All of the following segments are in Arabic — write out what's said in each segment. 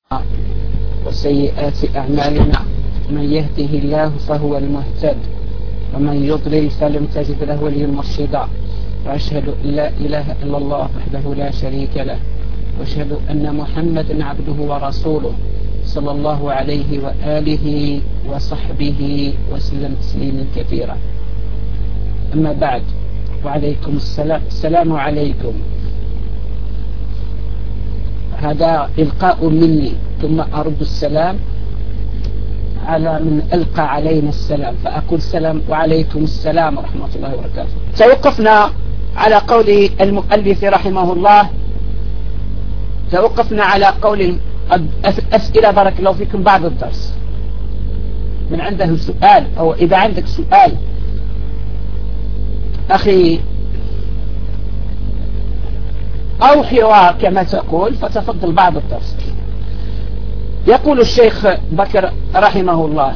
وسيئات أعمالنا، من يهده الله فهو المهتد ومن يضلل فلم تجد له وليا مرشدا. وأشهد أن لا إله إلا الله وحده لا شريك له، وأشهد أن محمدا عبده ورسوله صلى الله عليه وآله وصحبه وسلم تسليما كثيرا. أما بعد، وعليكم السلام. السلام عليكم. هذا إلقاء مني ثم أرد السلام على من ألقى علينا السلام، فأقول السلام وعليكم السلام ورحمة الله وبركاته. توقفنا على قول المؤلف رحمه الله، توقفنا على قول أسئلة بارك الله فيكم بعد الدرس. من عنده سؤال أو إذا عندك سؤال أخي أو حوار كما تقول فتفضل بعد الدرس. يقول الشيخ بكر رحمه الله: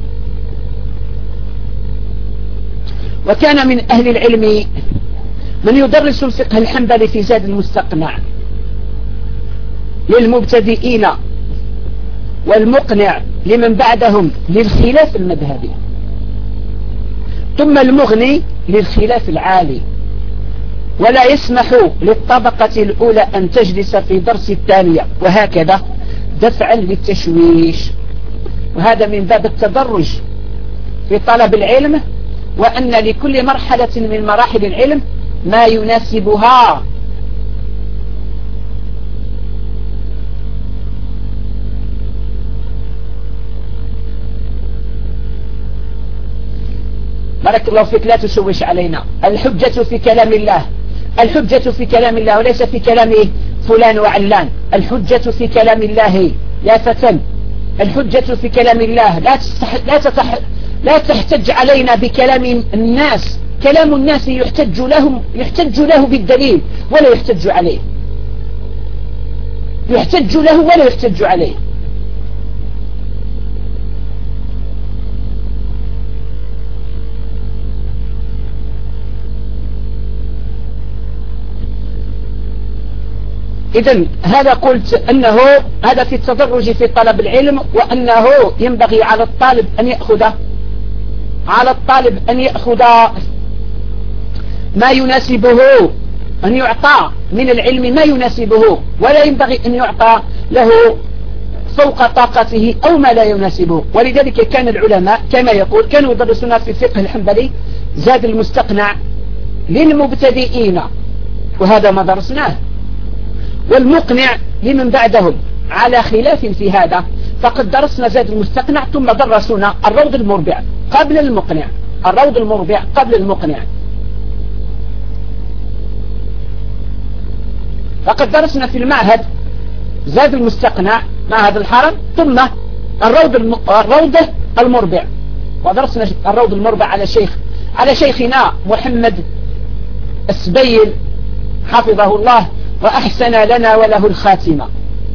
وكان من أهل العلم من يدرس الفقه الحنبلي في زاد المستقنع للمبتدئين والمقنع لمن بعدهم للخلاف المذهبي، ثم المغني للخلاف العالي، ولا يسمح للطبقة الأولى أن تجلس في درس الثانية، وهكذا دفعا للتشويش. وهذا من باب التدرج في طلب العلم، وأن لكل مرحلة من مراحل العلم ما يناسبها. بارك الله فيك، لا تشوش علينا. الحجة في كلام الله، الحجة في كلام الله وليس في كلام فلان وعلان. الحجة في كلام الله يا فتن، الحجة في كلام الله. لا تحتج علينا بكلام الناس. كلام الناس يحتج له بالدليل ولا يحتج عليه، يحتج له ولا يحتج عليه. إذن هذا قلت أنه هذا في التدرج في طلب العلم، وأنه ينبغي على الطالب أن يأخذ ما يناسبه، أن يعطى من العلم ما يناسبه، ولا ينبغي أن يعطى له فوق طاقته أو ما لا يناسبه. ولذلك كان العلماء كما يقول كانوا يدرسون في الفقه الحنبلي زاد المستقنع للمبتدئين، وهذا ما درسناه، والمقنع لمن بعدهم على خلاف في هذا. فقد درسنا زاد المستقنع ثم درسنا الروض المربع قبل المقنع، الروض المربع قبل المقنع. فقد درسنا في المعهد زاد المستقنع معهد الحرم، ثم الروض المربع، ودرسنا الروض المربع على شيخنا محمد السبيل حفظه الله وأحسن لنا وله الخاتمة،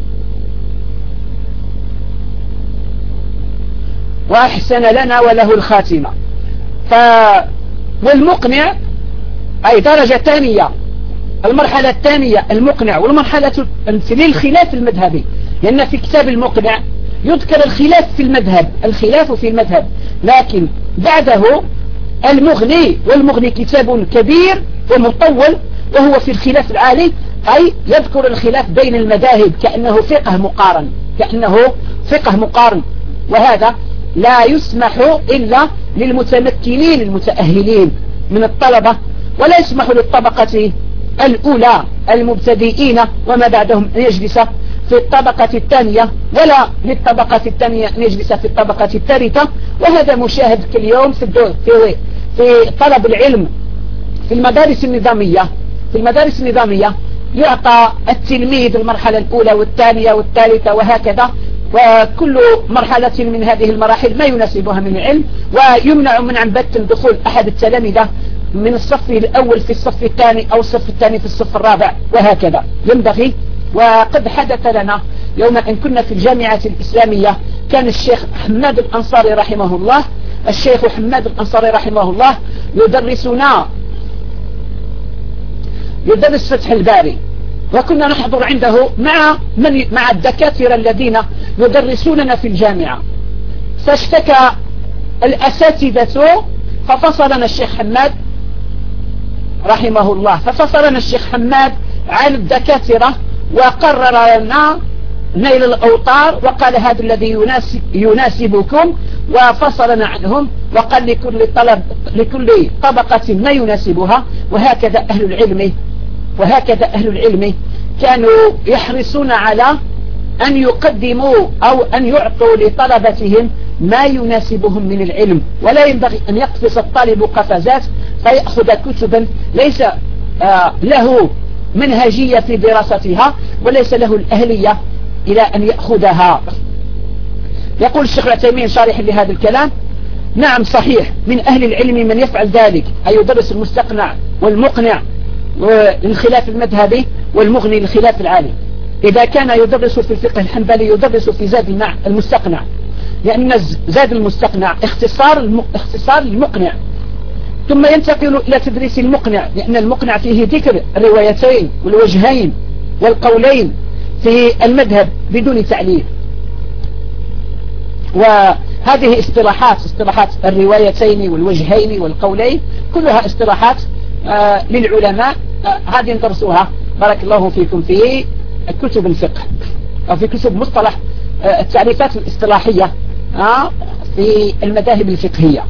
وأحسن لنا وله الخاتمة. والمقنع أي درجة ثانية، المرحلة الثانية المقنع، والمرحلة للخلاف المذهبي، لأن في كتاب المقنع يذكر الخلاف في المذهب، الخلاف في المذهب، لكن بعده المغني، والمغني كتاب كبير ومطول وهو في الخلاف العالي، أي يذكر الخلاف بين المذاهب كأنه فقه مقارن. وهذا لا يسمح إلا للمتمكنين المتأهلين من الطلبة، ولا يسمح للطبقة الأولى المبتدئين وما بعدهم أن يجلس في الطبقة الثانية، ولا للطبقة الثانية أن يجلس في الطبقة الثالثة. وهذا مشاهد اليوم في طلب العلم في المدارس النظامية. يعطى التلميذ المرحلة الأولى والثانية والثالثة وهكذا، وكل مرحلة من هذه المراحل ما يناسبها من العلم، ويمنع من عن بث دخول أحد التلامذة من الصف الأول في الصف الثاني أو الصف الثاني في الصف الرابع وهكذا. ينبغي. وقد حدث لنا يوم أن كنا في الجامعة الإسلامية، كان الشيخ حماد الأنصاري رحمه الله، الشيخ حماد الأنصاري رحمه الله يدرس فتح الباري، وكنا نحضر عنده مع الدكاترة الذين يدرسوننا في الجامعة. فاشتكى الأساتذة ففصلنا الشيخ حماد رحمه الله، ففصلنا الشيخ حماد عن الدكاترة وقرر لنا نيل الأوطار، وقال هذا الذي يناسبكم، وفصلنا عنهم وقال لكل طبقة ما يناسبها. وهكذا أهل العلم كانوا يحرصون على أن يقدموا أو أن يعطوا لطلبتهم ما يناسبهم من العلم، ولا ينبغي أن يقفز الطالب قفزات فيأخذ كتبا ليس له منهجية في دراستها وليس له الأهلية إلى أن يأخذها. يقول الشيخ العثيمين شارح لهذا الكلام: نعم صحيح، من أهل العلم من يفعل ذلك، أي يدرس المستقنع والمقنع للخلاف المذهبي والمغني للخلاف العالي. إذا كان يدرس في الفقه الحنبلي يدرس في زاد المستقنع، لأن زاد المستقنع اختصار المقنع، ثم ينتقل إلى تدريس المقنع، لأن المقنع فيه ذكر الروايتين والوجهين والقولين في المذهب بدون تعليل. وهذه اصطلاحات الروايتين والوجهين والقولين كلها اصطلاحات للعلماء، هذه ندرسوها بارك الله فيكم في كتب الفقه أو في كتب مصطلح التعريفات الاصطلاحية في المذاهب الفقهية.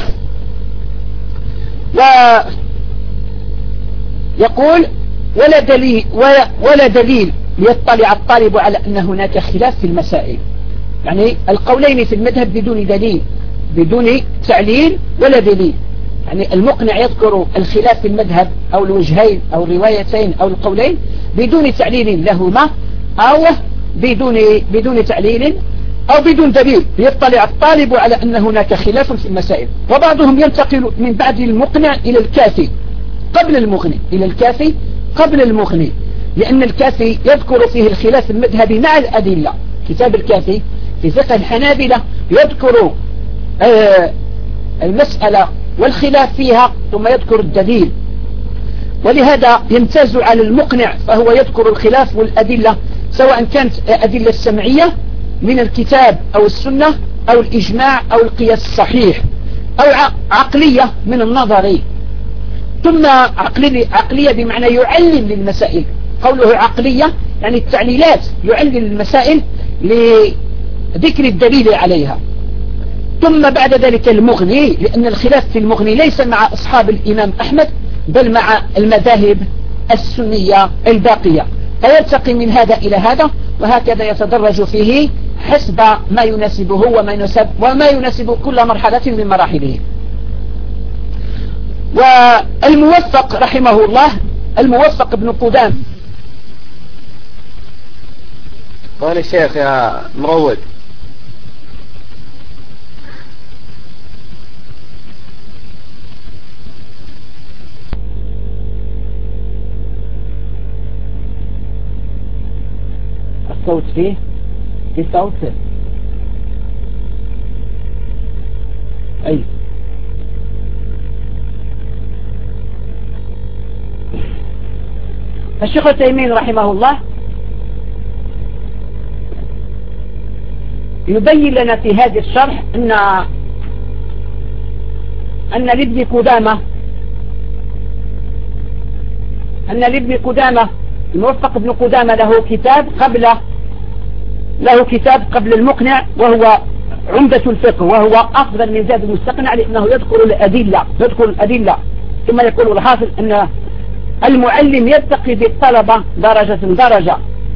ويقول: ولا دليل ليطلع الطالب على أن هناك خلاف في المسائل، يعني القولين في المذهب بدون دليل، بدون تعليل ولا دليل. يعني المقنع يذكر الخلاف في المذهب أو الوجهين أو الروايتين أو القولين بدون تعليل لهما، أو بدون تعليل أو بدون دليل ليطلع الطالب على أن هناك خلاف في المسائل. وبعضهم ينتقل من بعد المقنع إلى الكافي قبل المغني، لأن الكافي يذكر فيه الخلاف المذهبي مع الأدلة. كتاب الكافي في فقه الحنابلة يذكر المسألة والخلاف فيها ثم يذكر الدليل، ولهذا يمتاز على المقنع، فهو يذكر الخلاف والأدلة سواء كانت أدلة السمعية من الكتاب أو السنة أو الإجماع أو القياس الصحيح، أو عقلية من النظري. ثم عقلية بمعنى يعلم للمسائل، قوله عقلية يعني التعليلات، يعلم المسائل لذكر الدليل عليها. ثم بعد ذلك المغني، لأن الخلاف في المغني ليس مع أصحاب الإمام أحمد بل مع المذاهب السنية الباقية، فيرتقي من هذا إلى هذا، وهكذا يتدرج فيه حسب ما يناسبه وما يناسب كل مرحلة من مراحله. والموفق رحمه الله، الموفق ابن قدام. قال الشيخ يا مروج: الصوت فيه في صوت أي الشيخ التيمين رحمه الله يبين لنا في هذا الشرح أن لابن قدامة الموفق ابن قدامة له كتاب قبل المقنع، وهو عمدة الفقه، وهو أفضل من زاد المستقنع، لأنه يذكر الأدلة ثم يقول الحاصل أن المعلم يرتقي بالطلبة درجة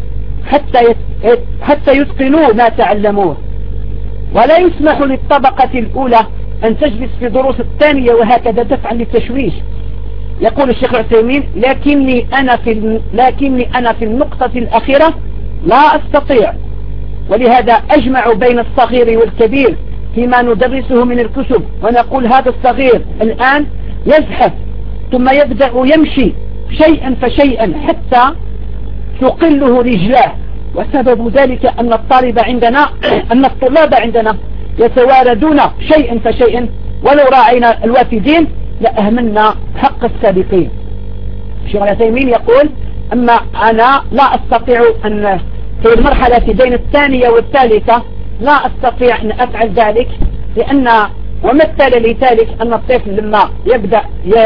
حتى يتقنوا ما تعلموه، ولا يسمح للطبقة الأولى أن تجلس في دروس الثانية وهكذا دفعا للتشويش. يقول الشيخ العثيمين: لكني أنا في النقطة الأخيرة لا أستطيع، ولهذا أجمع بين الصغير والكبير فيما ندرسه من الكتب، ونقول هذا الصغير الآن يزحف ثم يبدأ يمشي شيئا فشيئا حتى تقله رجلاه، وسبب ذلك أن الطلاب عندنا يتواردون شيئا فشيئا، ولو راعينا الوافدين لأهملنا حق السابقين. الشيخ العثيمين يقول: أما أنا لا أستطيع أن في المرحلة بين الثانية والثالثة لا أستطيع أن أفعل ذلك، لأن ومثل لي ذلك أن الطفل لما يبدأ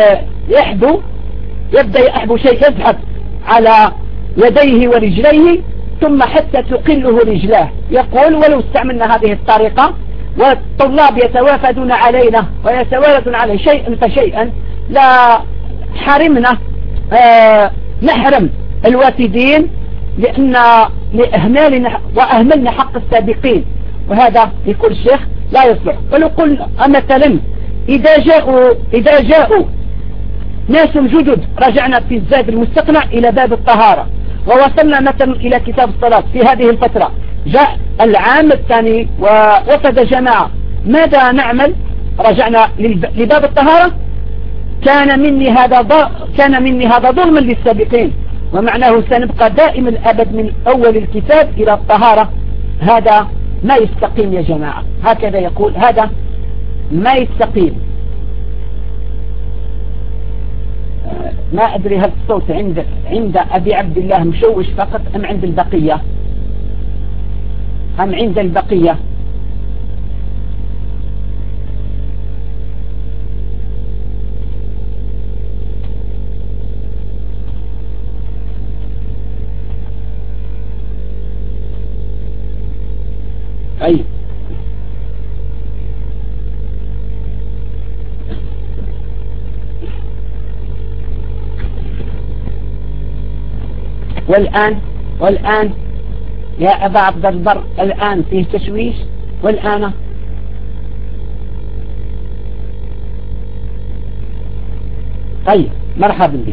يحبو شيء يزحف على يديه ورجليه ثم حتى تقله رجلاه. يقول ولو استعملنا هذه الطريقة والطلاب يتوافدون علينا ويتوافدون على شيئا فشيئا لا حرمنا نحرم الوافدين لأن وأهملنا حق السابقين، وهذا يقول الشيخ لا يصلح. ولو قلنا مثلا إذا جاءوا ناس جدد رجعنا في الزاد المستقنع إلى باب الطهارة ووصلنا مثلا إلى كتاب الصلاة في هذه الفترة، جاء العام الثاني ووفد جماعة، ماذا نعمل؟ رجعنا لباب الطهارة. كان مني هذا ظلما للسابقين، ومعناه سنبقى دائم الأبد من أول الكتاب إلى الطهارة. هذا ما يستقيم يا جماعة، هكذا يقول، هذا ما يستقيم. ما أدري هل الصوت عند أبي عبد الله مشوش فقط أم عند البقية أي والآن يا أبا عبد البر الآن فيه تشويش والآن طيب مرحبا بك.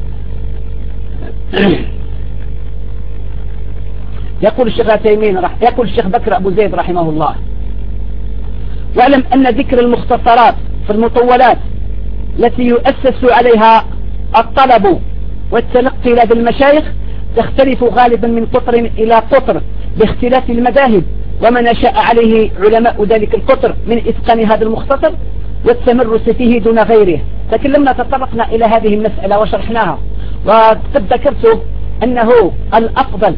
يقول الشيخ عثيمين يقول الشيخ بكر أبو زيد رحمه الله: واعلم أن ذكر المختصرات في المطولات التي يؤسس عليها الطلب والتلقي لدى المشايخ تختلف غالبا من قطر إلى قطر باختلاف المذاهب وما نشأ عليه علماء ذلك القطر من إتقان هذا المختصر والتمرس فيه دون غيره. لكن لما تطرقنا إلى هذه المسألة وشرحناها وقد ذكرت أنه الأفضل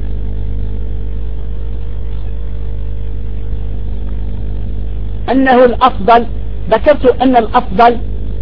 ذكرت أن الأفضل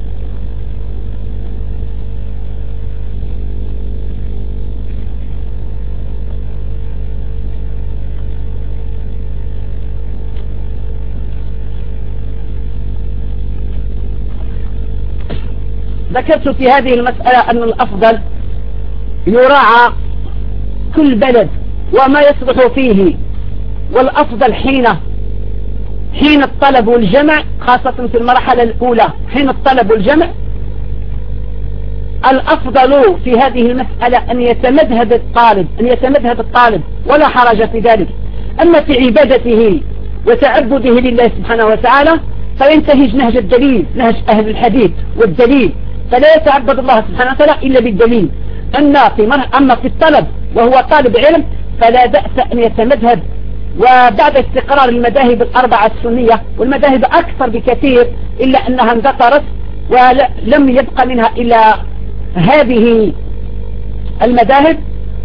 ذكرت في هذه المسألة أن الأفضل يراعى كل بلد وما يصلح فيه، والأفضل حين الطلب والجمع، خاصة في المرحلة الأولى حين الطلب والجمع، الأفضل في هذه المسألة أن يتمذهب الطالب ولا حرج في ذلك. أما في عبادته وتعبده لله سبحانه وتعالى فينتهج نهج الدليل، نهج أهل الحديث والدليل، فلا يتعبد الله سبحانه وتعالى إلا بالدليل. أما في الطلب وهو طالب علم فلا بأس أن يتمذهب، وبعد استقرار المذاهب الأربعة السنية، والمذاهب أكثر بكثير إلا أنها اندثرت ولم يبقى منها إلا هذه المذاهب،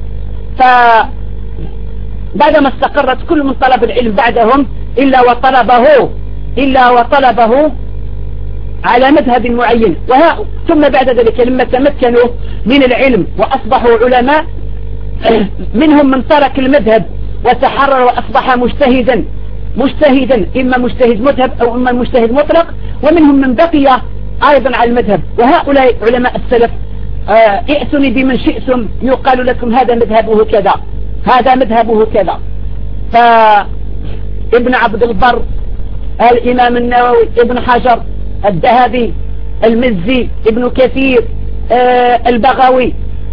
فبعدما استقرت كل من طلب العلم بعدهم إلا وطلبه على مذهب معين. ثم بعد ذلك لما تمكنوا من العلم وأصبحوا علماء، منهم من ترك المذهب وتحرر وأصبح مجتهدا إما مجتهد مذهب أو إما مجتهد مطلق، ومنهم من بقي أيضا على المذهب. وهؤلاء علماء السلف ائتوني بمن شئتم يقال لكم هذا مذهبه كذا، هذا مذهبه كذا. فابن عبد البر، الإمام النووي، ابن حجر، الذهبي، المزي، ابن كثير، البغوي،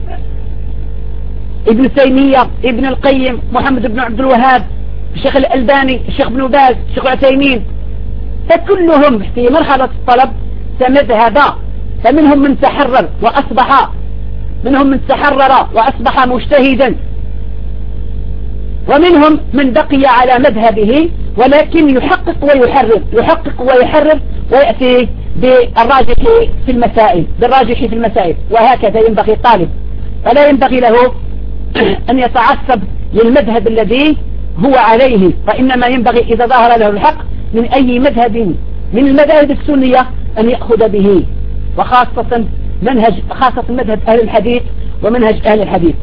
ابن تيمية، ابن القيم، محمد بن عبد الوهاب، الشيخ الألباني، الشيخ بن باز، الشيخ عثيمين، فكلهم في مرحلة الطلب تمذهب. فمنهم من تحرر وأصبح مجتهدا، ومنهم من بقي على مذهبه ولكن يحقق ويحرر ويأتي بالراجح في المسائل. وهكذا ينبغي طالب فلا ينبغي له أن يتعصب للمذهب الذي هو عليه، فإنما ينبغي إذا ظهر له الحق من أي مذهب من المذاهب السنية أن يأخذ به، وخاصة مذهب أهل الحديث ومنهج أهل الحديث.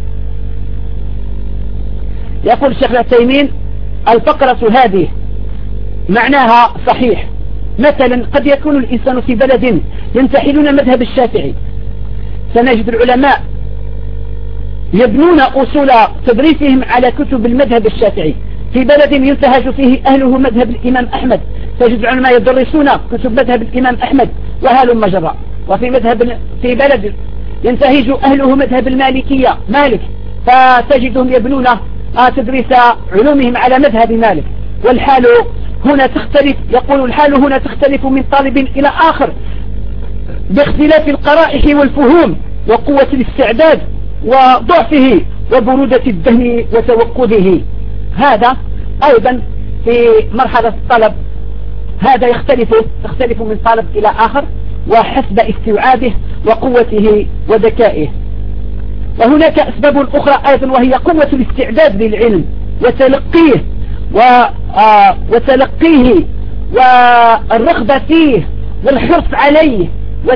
يقول الشيخ العثيمين: الفقرة هذه معناها صحيح. مثلا قد يكون الإنسان في بلد ينتحلون مذهب الشافعي، سنجد العلماء يبنون أصول تدريسهم على كتب المذهب الشافعي. في بلد ينتهج فيه أهله مذهب الإمام أحمد، تجد العلماء يدرسون كتب مذهب الإمام أحمد وهلم مجرى. في بلد ينتهج أهله مذهب المالكية مالك، فتجدهم يبنون تدريس علومهم على مذهب مالك. والحال هنا تختلف، يقول الحال هنا تختلف من طالب إلى آخر باختلاف القرائح والفهوم وقوة الاستعداد وضعفه وبرودة الذهن وتوقده. هذا أيضا في مرحلة الطلب، هذا تختلف من طالب إلى آخر وحسب استيعابه وقوته وذكائه. وهناك أسباب أخرى أيضا، وهي قوة الاستعداد للعلم وتلقيه والرغبة فيه والحرص عليه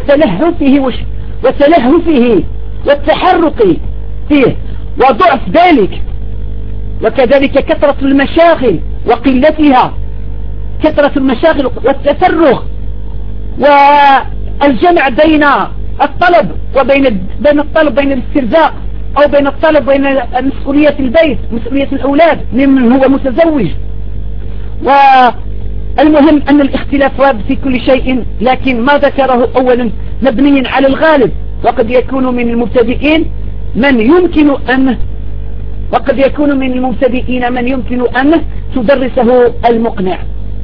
وتلهفه والتحرك فيه وضعف ذلك، وكذلك كثرة المشاغل وقلتها، كثرة المشاغل والتفرغ والجمع بين الطلب بين الاسترزاق، أو بين الطلب بين مسؤولية البيت مسؤولية الأولاد ممن هو متزوج. والمهم أن الاختلاف وارد في كل شيء، لكن ما ذكره أولا مبني على الغالب، وقد يكون من المبتدئين من يمكن أن تدرسه المقنع.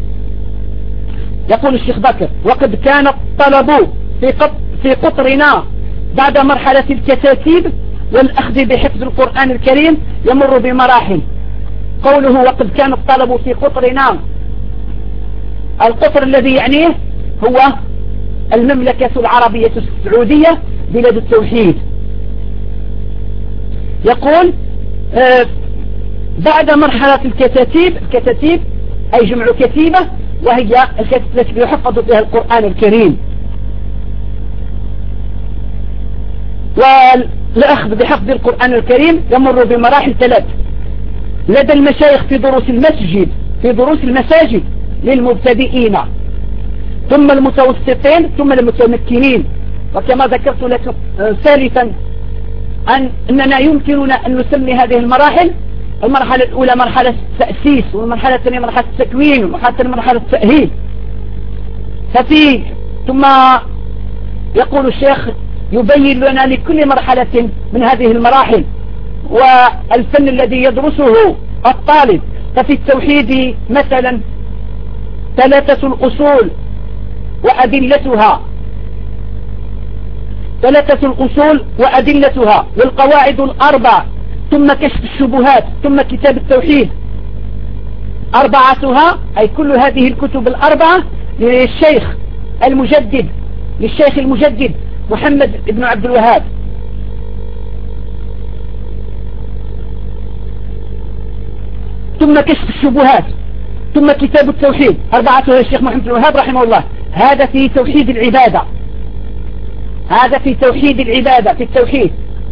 يقول الشيخ بكر: وقد كان الطلب في قطرنا بعد مرحلة الكتاتيب والأخذ بحفظ القرآن الكريم يمر بمراحل. قوله وقد كان الطلب في قطرنا، القطر الذي يعنيه هو المملكة العربية السعودية بلاد التوحيد. يقول بعد مرحلة الكتاتيب أي جمع كتيبة، وهي التي يحفظ فيها القرآن الكريم، والأخذ بحفظ القرآن الكريم يمر بمراحل 3: لدى المشايخ في دروس المساجد للمبتدئين، ثم المتوسطين، ثم المتمكنين. وكما ذكرت لكم ثالثا أننا يمكننا أن نسمي هذه المراحل: المرحلة الأولى مرحلة التأسيس، والمرحلة الثانية مرحلة التكوين، والمرحلة الثانية مرحلة التأهيل. ثم يقول الشيخ يبين لنا لكل مرحلة من هذه المراحل والفن الذي يدرسه الطالب. ففي التوحيد مثلا 3 الأصول وأدلتها والقواعد ال4، ثم كشف الشبهات، ثم كتاب التوحيد 4، أي كل هذه الكتب 4 للشيخ المجدد محمد بن عبد الوهاب. ثم كشف الشبهات، ثم كتاب التوحيد 4 للشيخ محمد بن الوهاب رحمه الله. هذا في توحيد العبادة، في التوحيد.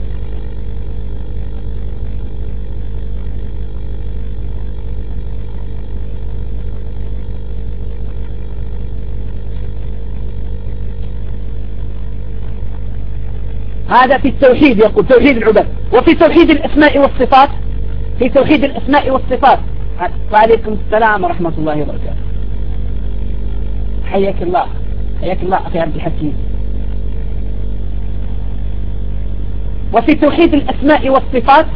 هذا في التوحيد، يقول توحيد العبادة. وفي توحيد الأسماء والصفات، وعليكم السلام ورحمة الله وبركاته. حياك الله أخي عبد الحكيم. وفي توحيد الأسماء والصفات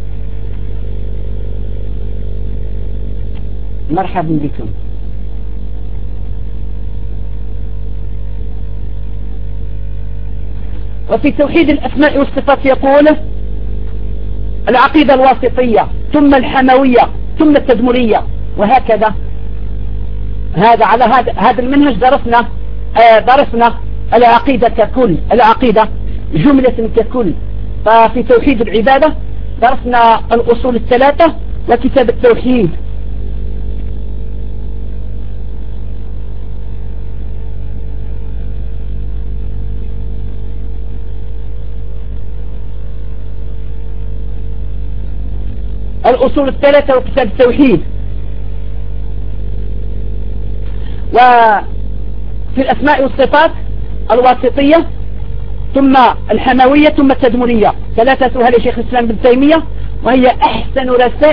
مرحبا بكم. وفي توحيد الأسماء والصفات يقول العقيدة الواسطية، ثم الحموية، ثم التدمرية، وهكذا. على هذا المنهج درسنا العقيدة ككل، العقيدة جملة ككل، ففي توحيد العبادة درسنا الأصول الثلاثة وكتاب التوحيد. الأصول الثلاثة وكتاب التوحيد. وفي الأسماء والصفات الواسطية ثم الحموية ثم التدمرية، ثلاثتها لشيخ الإسلام بن تيمية، وهي أحسن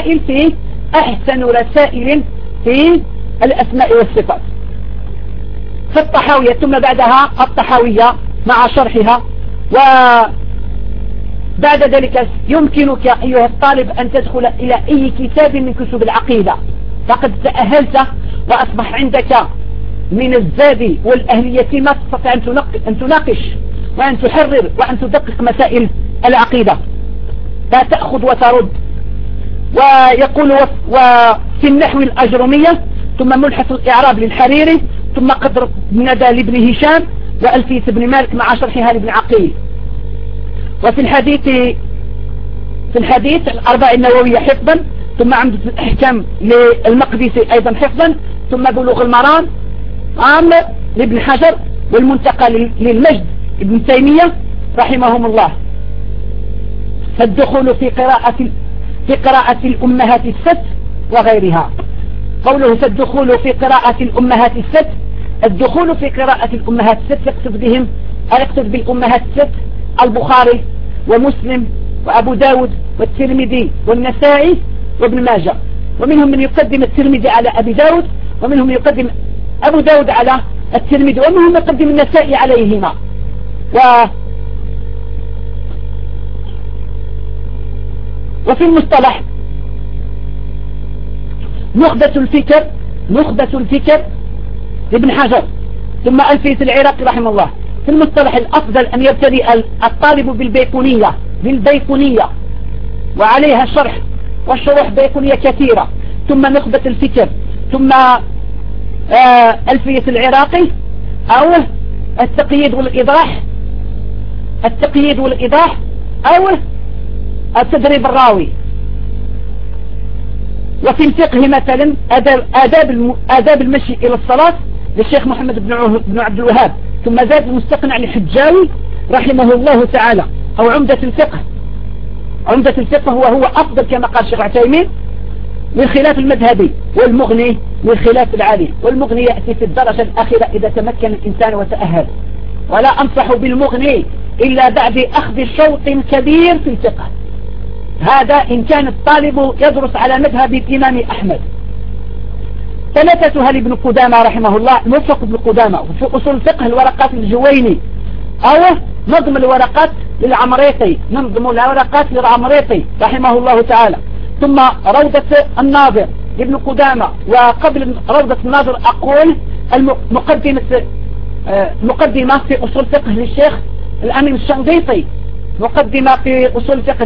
رسائل في الأسماء والصفات. فالطحاوية ثم بعدها الطحاوية مع شرحها. وبعد ذلك يمكنك أيها الطالب أن تدخل إلى أي كتاب من كتب العقيدة، فقد تأهلت وأصبح عندك من الزاد والأهلية ما تستطيع أن تناقش وأن تحرر وأن تدقق مسائل العقيدة، لا تأخذ وترد. ويقول وفي النحو الأجرمية ثم ملحة الإعراب للحريري ثم قدر الندى لابن هشام وألفية بن مالك مع شرحها لابن عقيل. وفي الحديث الأربع النووية حفظا ثم عمدة الأحكام للمقدسي أيضا حفظا ثم بلوغ المرام عام لابن حجر والمنتقى للمجد ابن تيمية رحمهم الله. فالدخول في قراءة الأمهات الست وغيرها. قوله فالدخول في قراءة الأمهات الست، الدخول في قراءة الأمهات الست يقصد بالأمهات الست البخاري ومسلم وأبو داود والترمذي والنسائي وابن ماجه، ومنهم من يقدم الترمذي على أبي داود، ومنهم من يقدم أبو داود على الترمذي، ومنهم من يقدم النسائي عليهما. وفي المصطلح نخبة الفكر لابن حجر ثم ألفية العراقي رحمه الله. في المصطلح الأفضل أن يبتدئ الطالب بالبيقونية وعليها شرح والشروح بيقونية كثيرة، ثم نخبة الفكر ثم ألفية العراقي أو التقييد والإيضاح أو التدريب الراوي. وفي الفقه مثلا آداب المشي إلى الصلاة للشيخ محمد بن عبد الوهاب، ثم زاد المستقنع للحجاوي رحمه الله تعالى. أو عمدة الفقه وهو أفضل كما قال الشيخ عثيمين للخلاف المذهبي، والمغني للخلاف العالي، والمغني يأتي في الدرجة الأخيرة إذا تمكن الإنسان وتأهل. ولا أنصح بالمغني إلا بعد أخذ شوط كبير في الفقه، هذا إن كان الطالب يدرس على مذهب الإمام أحمد. ثلاثتها لابن قدامة رحمه الله، موفق ابن قدامة. وفي أصول الفقه الورقات الجويني أو نظم الورقات للعمريطي رحمه الله تعالى. ثم روضة الناظر لابن قدامة. وقبل روضة الناظر أقول مقدمة في أصول الفقه للشيخ الأمين الشنقيطي، مقدمة في أصول الفقه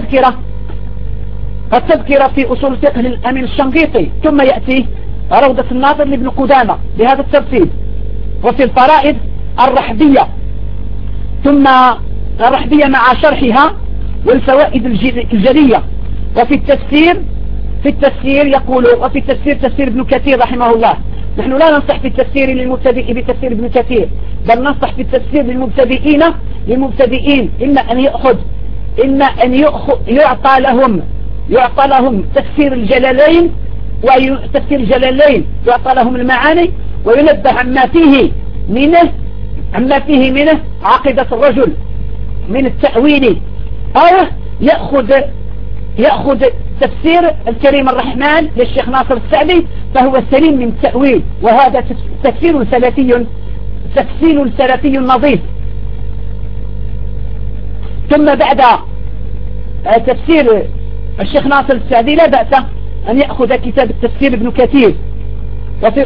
التذكرة في أصول الفقه للأمين الشنقيطي، ثم يأتي روضة الناظر لابن قدامة بهذا الترتيب. وفي الفرائض الرحبية، ثم الرحبية مع شرحها والفوائد الجلية. وفي التفسير يقول وفي التفسير تفسير ابن كثير رحمه الله. نحن لا ننصح في التفسير للمبتدئ بتفسير ابن كثير، بل ننصح في التفسير للمبتدئين إما أن يعطى لهم تفسير الجلالين، وتفسير الجلالين يعطى لهم المعاني وينبه عما فيه منه عقيدة الرجل من التأويل، أو يأخذ تفسير الكريم الرحمن للشيخ ناصر السعدي فهو سليم من التأويل، وهذا تفسير سلفي نظيف. ثم بعد تفسير الشيخ ناصر السعدي لا بأس أن يأخذ كتاب التفسير ابن كثير. وفي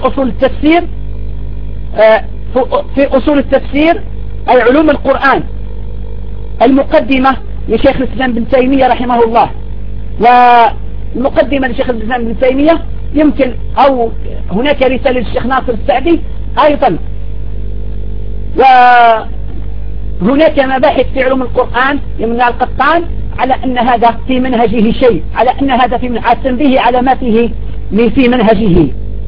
أصول التفسير أي علوم القرآن المقدمة لشيخ الإسلام بن تيمية رحمه الله. والمقدمة لشيخ الإسلام بن تيمية يمكن أو هناك رسالة للشيخ ناصر السعدي أيضا. هناك مباحث في علوم القرآن يمنع القطان على أن هذا في منهجه شيء، على أن هذا في التنبيه على ما فيه في منهجه.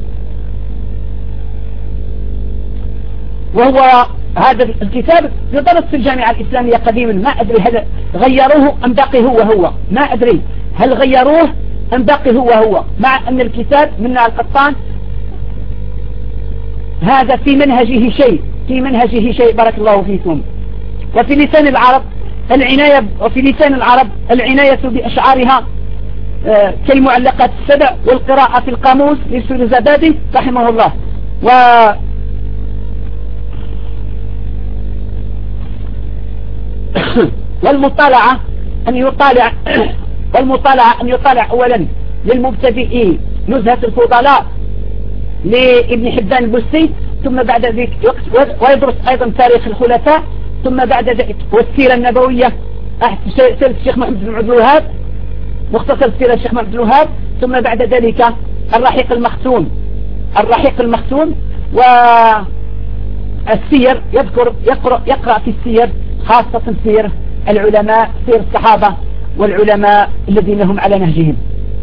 وهو هذا الكتاب يدرس في الجامعة الإسلامية قديما، ما أدري هل غيروه أم باقي هو ما أدري هل غيروه أم باقي هو، مع أن الكتاب منع القطان هذا في منهجه شيء، في منهجه شيء. بارك الله فيكم. وفي لسان العرب العناية بأشعارها كالمعلقات السبع، والقراءة في القاموس للسلزبادي رحمه الله. والمطالعة أن يطالع أولا للمبتدئين نزهة الفضلاء لابن حبان البستي، ثم بعد ذلك ويدرس أيضا تاريخ الخلفاء، ثم بعد ذلك والسيرة النبوية سيرة الشيخ محمد بن عبد الوهاب، مختصر سيرة الشيخ محمد بن الوهاب، ثم بعد ذلك الرحيق المختوم والسير، يقرأ في السير، خاصة سير العلماء، سير الصحابة والعلماء الذين هم على نهجهم.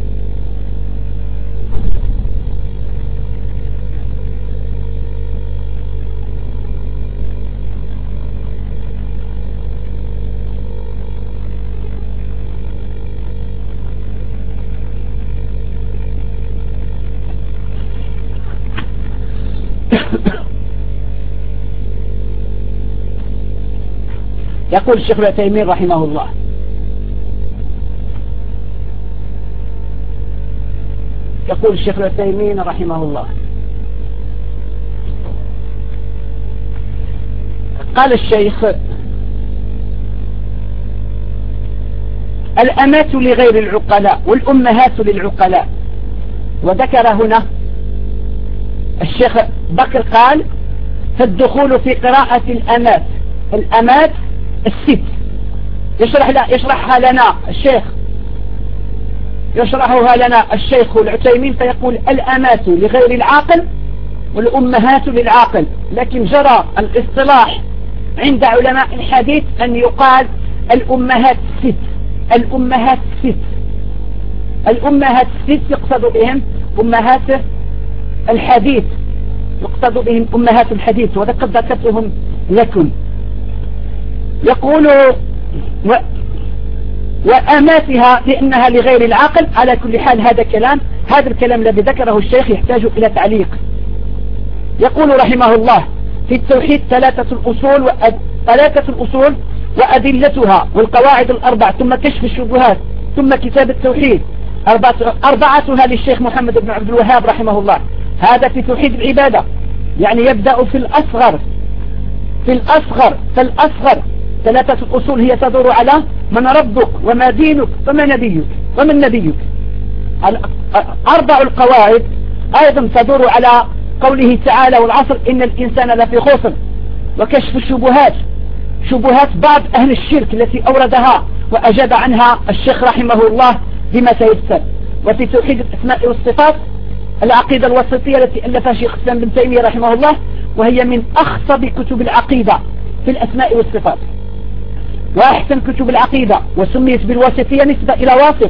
يقول الشيخ العثيمين رحمه الله: قال الشيخ: الأمات لغير العقلاء والأمهات للعقلاء. وذكر هنا الشيخ بكر قال: فالدخول في قراءة الأمات الست. يشرحها لنا الشيخ العثيمين، فيقول: الأمات لغير العاقل والأمهات للعاقل. لكن جرى الاصطلاح عند علماء الحديث أن يقال الأمهات الست يقصد بهم أمهات الحديث، وذا قد ذكرتهم لكم. يقول: وأماتها لأنها لغير العاقل. على كل حال هذا الكلام الذي ذكره الشيخ يحتاج إلى تعليق. يقول رحمه الله: في التوحيد ثلاثة الأصول وأدلتها والقواعد الأربع، ثم كشف الشبهات، ثم كتاب التوحيد. أربعتها للشيخ محمد بن عبد الوهاب رحمه الله. هذا في توحيد العبادة، يعني يبدأ في الأصغر. ثلاثة الأصول هي تدور على من ربك وما دينك ومن نبيك. أربع القواعد أيضا تدور على قوله تعالى: والعصر إن الإنسان لفي خسر. وكشف الشبهات، شبهات بعض أهل الشرك التي أوردها وأجاب عنها الشيخ رحمه الله بما تيسر. وفي توحيد الأسماء والصفات العقيدة الوسطية التي ألفها شيخ الإسلام بن تيمية رحمه الله، وهي من أخصب كتب العقيدة في الأسماء والصفات وأحسن كتب العقيدة، وسميت بالواسطية نسبة إلى واسط،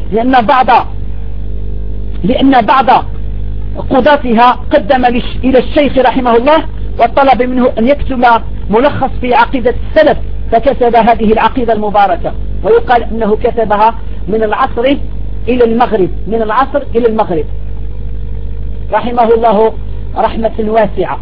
لأن بعض قضاتها قدم إلى الشيخ رحمه الله وطلب منه أن يكتب ملخص في عقيدة السلف، فكتب هذه العقيدة المباركة. ويقال أنه كتبها من العصر إلى المغرب، رحمه الله رحمة واسعة.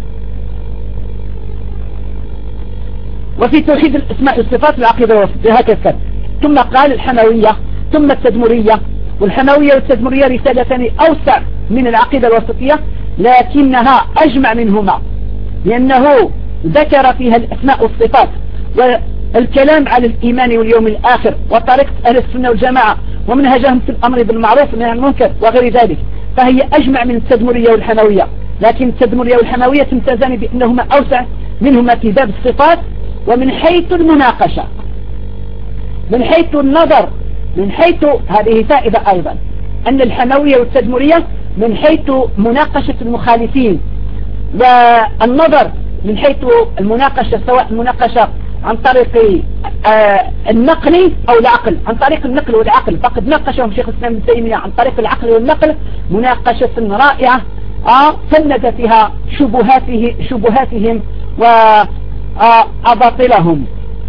وفي توحيد الأسماء والصفات العقيدة الوسطية هكذا. ثم قال الحموية، ثم التدمرية. والحموية والتدمرية رسالتان أوسع من العقيدة الوسطية، لكنها أجمع منهما، لأنه ذكر فيها الأسماء والصفات والكلام على الإيمان واليوم الآخر وطريقة أهل السنة والجماعة ومنهجهم في الأمر بالمعروف والنهي عن المنكر وغير ذلك، فهي أجمع من التدمرية والحموية. لكن التدمرية والحموية تمتازان بأنهما أوسع منهما في باب الصفات، ومن حيث المناقشة، من حيث النظر، من حيث هذه فائدة أيضا، أن الحموية والتدمرية من حيث مناقشة المخالفين، والنظر من حيث المناقشة، سواء المناقشة عن طريق النقل أو العقل. عن طريق النقل والعقل فقد ناقشهم شيخ الإسلام ابن تيمية عن طريق العقل والنقل مناقشة رائعة فند فيها شبهاتهم وأباطلهم.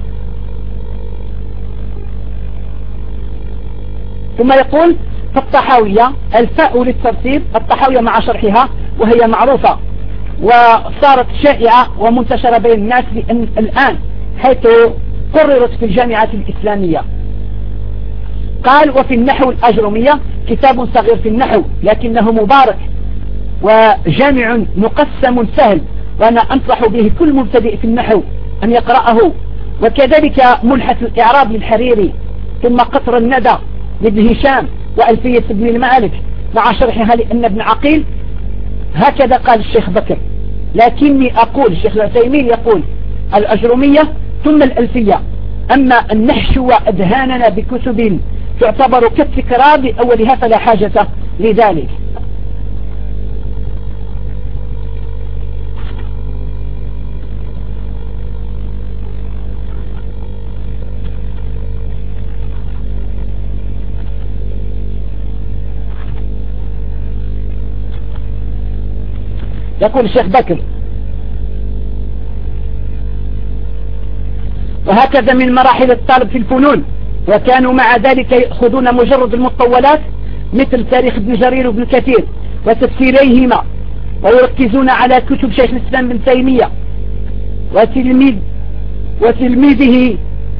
ثم يقول فالطحاوية الفاء للترتيب، الطحاوية مع شرحها وهي معروفة وصارت شائعة ومنتشرة بين الناس الآن حيث قررت في الجامعة الإسلامية. قال وفي النحو الأجرمية كتاب صغير في النحو لكنه مبارك وجامع مقسم سهل، وأنا أنصح به كل مبتدئ في النحو أن يقرأه. وكذلك ملحة الإعراب للحريري، ثم قطر الندى لابن هشام، وألفية ابن المالك مع شرحها لأن ابن عقيل. هكذا قال الشيخ بكر، لكني أقول الشيخ العثيمين يقول الأجرمية ثم الألفية، أما النحش وأدهاننا بكتب تعتبر كالتكرار لأولها فلا حاجة لذلك. يقول الشيخ بكر وهكذا من مراحل الطالب في الفنون، وكانوا مع ذلك يأخذون مجرد المطولات مثل تاريخ ابن جرير وابن كثير وتفسيريهما، ويركزون على كتب شيخ الإسلام ابن تيمية وتلميذه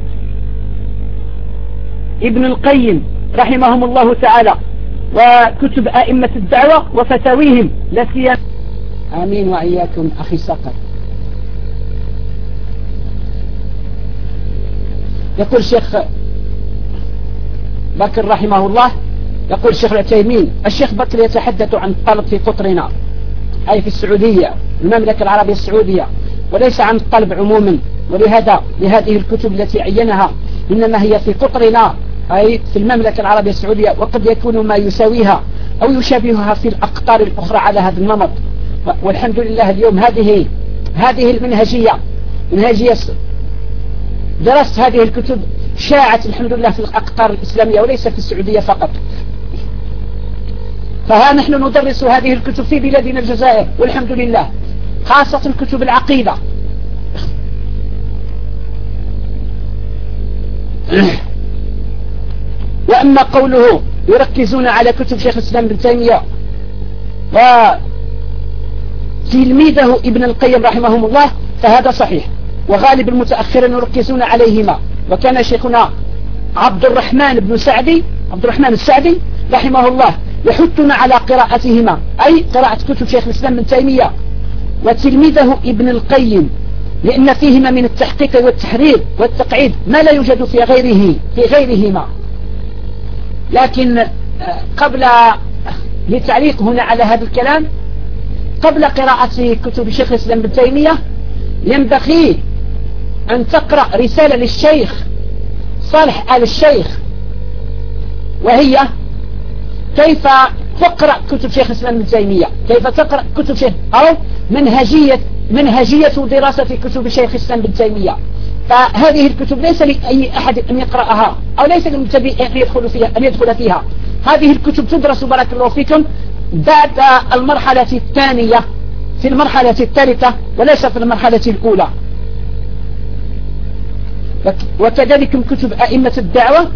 ابن القيم رحمهم الله تعالى، وكتب أئمة الدعوة وفتاويهم لا سيما. آمين وإياكم أخي صقر. يقول الشيخ بكر رحمه الله، يقول الشيخ العثيمين الشيخ بكر يتحدث عن الطلب في قطرنا أي في السعودية المملكة العربية السعودية، وليس عن الطلب عموما، ولهذا لهذه الكتب التي عينها إنما هي في قطرنا أي في المملكة العربية السعودية، وقد يكون ما يساويها أو يشابهها في الأقطار الأخرى على هذا النمط. والحمد لله اليوم هذه المنهجية درست هذه الكتب شاعت الحمد لله في الأقطار الإسلامية وليس في السعودية فقط. فها نحن ندرس هذه الكتب في بلادنا الجزائر والحمد لله، خاصة كتب العقيدة. وأما قوله يركزون على كتب شيخ الإسلام ابن تيمية وتلميذه ابن القيم رحمهم الله فهذا صحيح، وغالب المتأخرين يركزون عليهما. وكان شيخنا عبد الرحمن السعدي رحمه الله يحثنا على قراءتهما، أي قراءة كتب شيخ الإسلام ابن تيمية وتلميذه ابن القيم، لأن فيهما من التحقيق والتحرير والتقعيد ما لا يوجد في غيرهما. لكن قبل للتعليق هنا على هذا الكلام، قبل قراءة كتب شيخ الإسلام ابن تيمية ينبغي أن تقرأ رسالة للشيخ صالح آل الشيخ، وهي كيف تقرأ كتب شيخ الإسلام ابن تيمية، كيف تقرأ كتب شيخ أو منهجية دراسة كتب شيخ الإسلام ابن تيمية. فهذه الكتب ليس لأي أحد أن يقرأها أو ليس للمبتدئ أن يدخل فيها. هذه الكتب تدرس بارك الله فيكم بعد المرحلة الثانية في المرحلة الثالثة وليس في المرحلة الأولى. وكذلك كتب أئمة الدعوة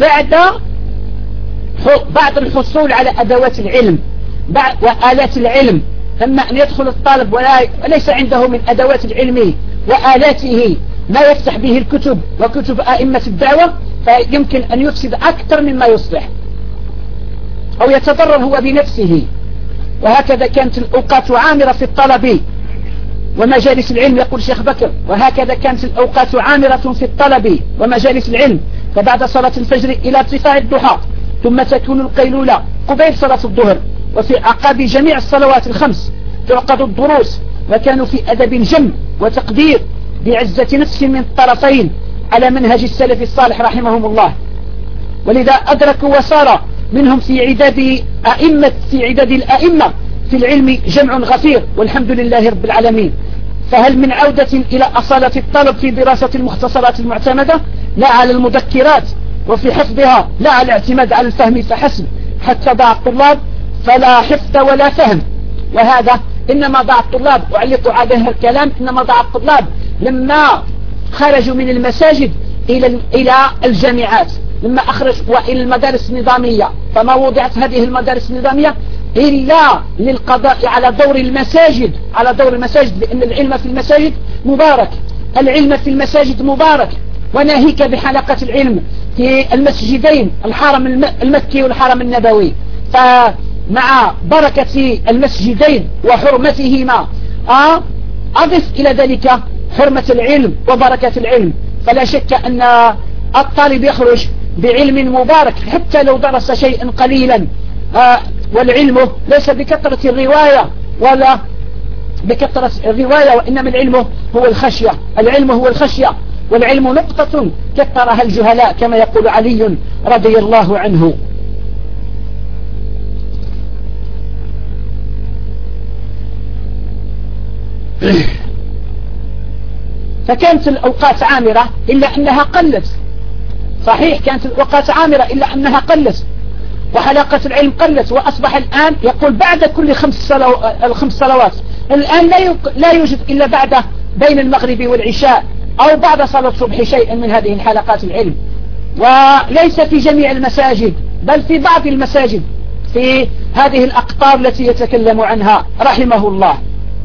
بعد الحصول على أدوات العلم وآلات العلم. أما أن يدخل الطالب وليس عنده من أدوات العلم وآلاته ما يفتح به الكتب وكتب أئمة الدعوة، فيمكن أن يفسد أكثر مما يصلح أو يتضرر هو بنفسه. وهكذا كانت الأوقات عامرة في الطلب ومجالس العلم، يقول الشيخ بكر وهكذا كانت الأوقات عامرة في الطلب ومجالس العلم، فبعد صلاة الفجر إلى ارتفاع الضحى، ثم تكون القيلولة قبيل صلاة الظهر، وفي أعقاب جميع الصلوات الخمس تعقد الدروس، وكانوا في أدب جم وتقدير بعزة نفس من الطرفين على منهج السلف الصالح رحمهم الله. ولذا أدركوا وصار منهم في عداد الأئمة في العلم جمع غفير والحمد لله رب العالمين. فهل من عودة إلى أصالة الطلب في دراسة المختصرات المعتمدة لا على المذكرات وفي حفظها لا على الاعتماد على الفهم فحسب حتى ضاع الطلاب فلا حفظ ولا فهم. وهذا إنما ضاع الطلاب، وعلقوا على هذا الكلام، إنما ضاع الطلاب لما خرجوا من المساجد إلى الجامعات، لما أخرجوا إلى المدارس النظامية. فما وضعت هذه المدارس النظامية إلا للقضاء على دور المساجد، لأن العلم في المساجد مبارك، العلم في المساجد مبارك. وناهيك بحلقة العلم في المسجدين، الحرم المكي والحرم النبوي. فمع بركة المسجدين وحرمتهما أضف إلى ذلك حرمة العلم وبركة العلم. فلا شك أن الطالب يخرج بعلم مبارك حتى لو درس شيئا قليلا. والعلم ليس بكثرة الرواية ولا بكثرة الرواية، وإنما العلم هو الخشية. العلم هو الخشية، والعلم نقطة كثرها الجهلاء كما يقول علي رضي الله عنه. فكانت الأوقات عامرة إلا أنها قلت. صحيح كانت الأوقات عامرة إلا أنها قلت، وحلقة العلم قلت، وأصبح الآن يقول بعد كل الخمس صلوات. الآن لا يوجد إلا بعد بين المغرب والعشاء أو بعد صلاة الصبح شيئا من هذه الحلقات العلم. وليس في جميع المساجد، بل في بعض المساجد في هذه الأقطار التي يتكلم عنها رحمه الله.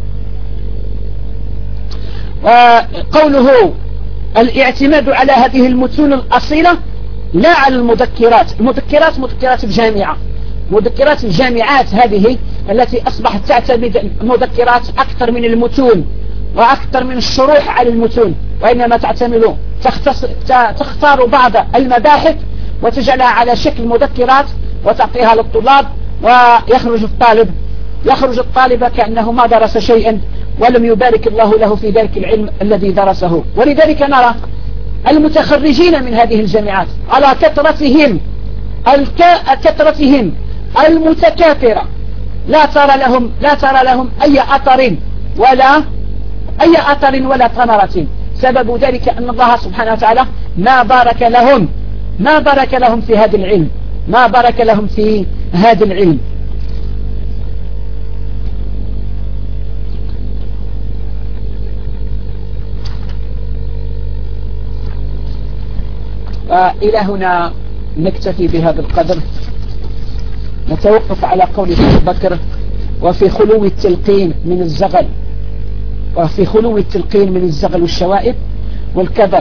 وقوله الاعتماد على هذه المتون الأصيلة لا على المذكرات. مذكرات الجامعة، مذكرات الجامعات هذه التي أصبحت تعتمد المذكرات أكثر من المتون وأكثر من الشروح على المتون، وإنما تختار بعض المباحث وتجعلها على شكل مذكرات وتعطيها للطلاب، ويخرج الطالب كأنه ما درس شيئا ولم يبارك الله له في ذلك العلم الذي درسه. ولذلك نرى المتخرجين من هذه الجامعات على كثرتهم المتكاثرة لا ترى لهم أي أثر ولا ثمرة. سبب ذلك أن الله سبحانه وتعالى ما بارك لهم في هذا العلم. إلى هنا نكتفي بهذا القدر. نتوقف على قول ابن بكر: وفي خلو التلقين من الزغل والشوائب والكذب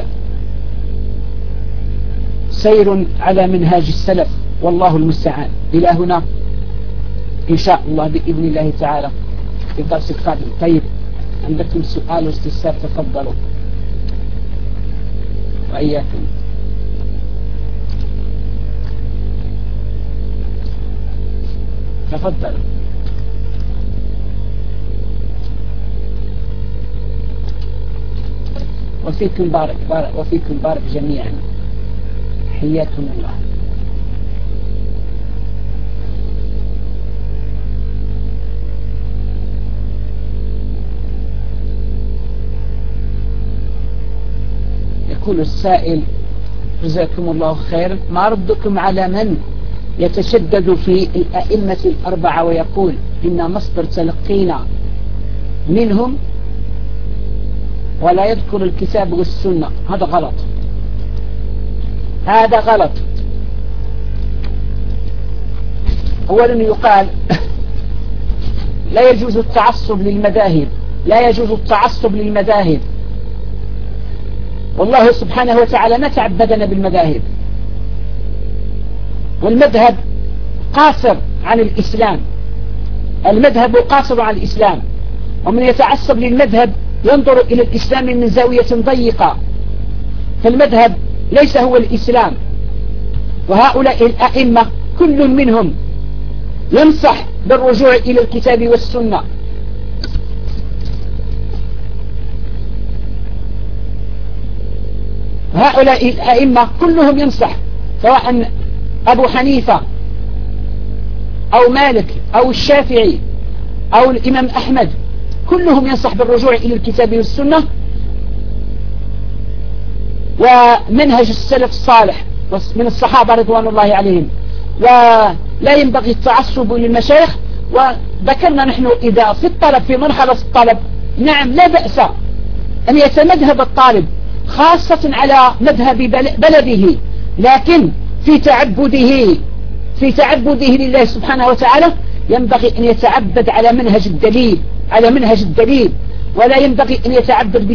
سير على منهاج السلف، والله المستعان. إلى هنا إن شاء الله بإذن الله تعالى في الدرس القادم. طيب، عندكم سؤال واستفسار تفضلوا. وإياكم. تفضل. وفيكم بارك جميعا. حياكم الله. يقول السائل: جزاكم الله خير، ما ردكم على من يتشدد في الأئمة الأربعة ويقول إن مصدر تلقينا منهم ولا يذكر الكتاب والسنة؟ هذا غلط. أولا يقال لا يجوز التعصب للمذاهب، والله سبحانه وتعالى ما تعبدنا بالمذاهب، والمذهب قاصر عن الإسلام. ومن يتعصب للمذهب ينظر إلى الإسلام من زاوية ضيقة، فالمذهب ليس هو الإسلام. وهؤلاء الأئمة كل منهم ينصح بالرجوع إلى الكتاب والسنة. هؤلاء الأئمة كلهم ينصح، سواء أبو حنيفة أو مالك أو الشافعي أو الإمام أحمد كلهم ينصح بالرجوع إلى الكتاب والسنة ومنهج السلف الصالح من الصحابة رضوان الله عليهم، ولا ينبغي التعصب للمشايخ. وذكرنا نحن إذا في الطلب في مرحلة الطلب نعم لا بأس أن يتمذهب الطالب خاصة على مذهب بلده، لكن في تعبده لله سبحانه وتعالى ينبغي أن يتعبد على منهج الدليل، ولا ينبغي أن يتعبد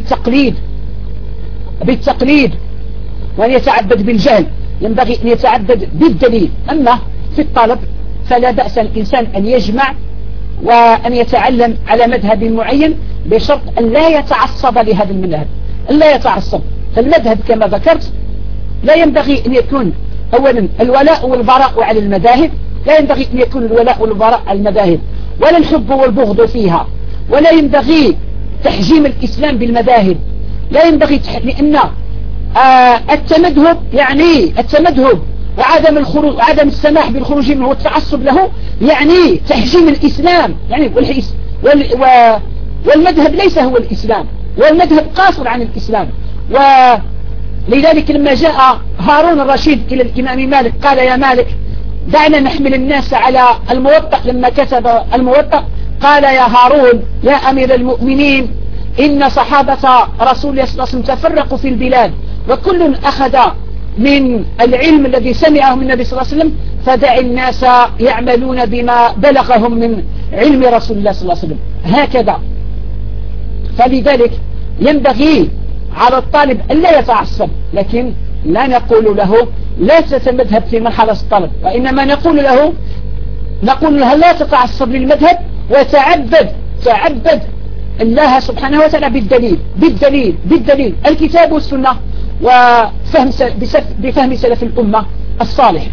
بالتقليد وأن يتعبد بالجهل، ينبغي أن يتعبد بالدليل. أما في الطلب فلا بأس الإنسان أن يجمع وأن يتعلم على مذهب معين بشرط أن لا يتعصب لهذا المذهب، أن لا يتعصب. فالمذهب كما ذكرت لا ينبغي أن يكون أولا الولاء والبراء على المذاهب، لا ينبغي أن يكون الولاء والبراء على المذاهب ولا الحب والبغض فيها، ولا ينبغي تحجيم الإسلام بالمذاهب، لا ينبغي لأن التمذهب يعني التمذهب وعدم الخروج وعدم السماح بالخروج منه والتعصب له يعني تحجيم الإسلام، يعني والمذهب ليس هو الإسلام، والمذهب قاصر عن الإسلام. ولذلك لما جاء هارون الرشيد إلى الإمام مالك قال يا مالك دعنا نحمل الناس على الموطأ، لما كتب الموطأ قال يا هارون يا أمير المؤمنين إن صحابة رسول الله صلى الله عليه وسلم تفرقوا في البلاد وكل أخذ من العلم الذي سمعه من النبي صلى الله عليه وسلم، فدع الناس يعملون بما بلغهم من علم رسول الله صلى الله عليه وسلم هكذا. فلذلك ينبغي على الطالب أن لا يتعصب، لكن لا نقول له لا تتمذهب في مرحلة الطلب، وإنما نقول له لا تتعصب للمذهب وتعبد الله سبحانه وتعالى بالدليل الكتاب والسنة بفهم سلف الأمة الصالح.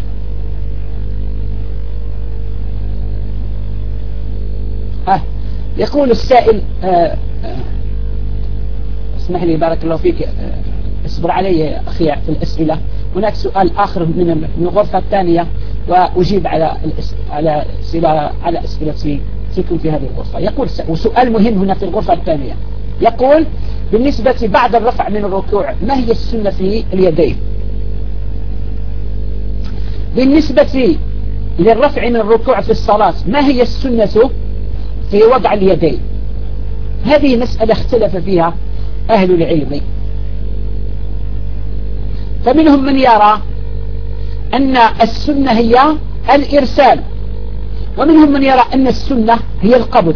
يقول السائل اسمح لي بارك الله فيك اصبر علي أخي في الأسئلة، هناك سؤال آخر من الغرفة الثانية وأجيب على أسئلتي فيكم في هذه الغرفة. يقول وسؤال مهم هنا في الغرفة الثانية، يقول بالنسبة بعد الرفع من الركوع ما هي السنة في اليدين؟ بالنسبة للرفع من الركوع في الصلاة ما هي السنة في وضع اليدين؟ هذه مسألة اختلف فيها أهل العلم، فمنهم من يرى أن السنة هي الإرسال، ومنهم من يرى أن السنة هي القبض،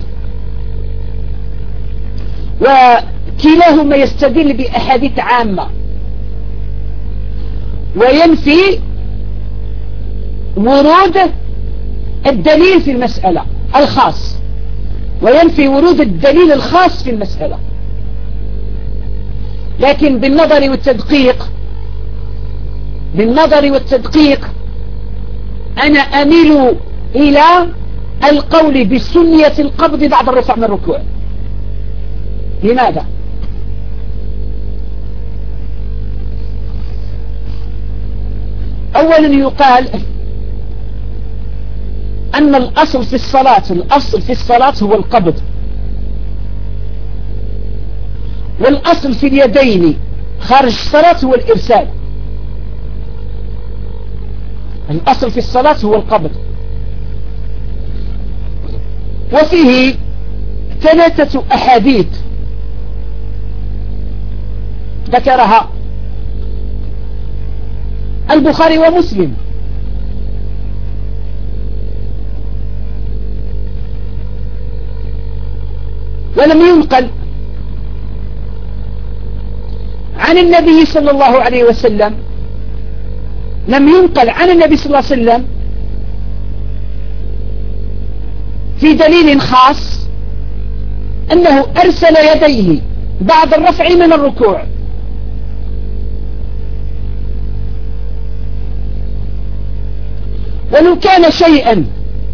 وكلاهما يستدل بأحاديث عامة وينفي ورود الدليل في المسألة الخاص، وينفي ورود الدليل الخاص في المسألة. لكن بالنظر والتدقيق أنا أميل إلى القول بسنية القبض بعد الرفع من الركوع. لماذا؟ أولا يقال أن الأصل في الصلاة هو القبض، والأصل في اليدين خارج الصلاة هو الإرسال. الأصل في الصلاة هو القبض، وفيه 3 أحاديث ذكرها البخاري ومسلم، ولم ينقل عن النبي صلى الله عليه وسلم، لم ينقل عن النبي صلى الله عليه وسلم في دليل خاص أنه أرسل يديه بعد الرفع من الركوع. ولو كان شيئا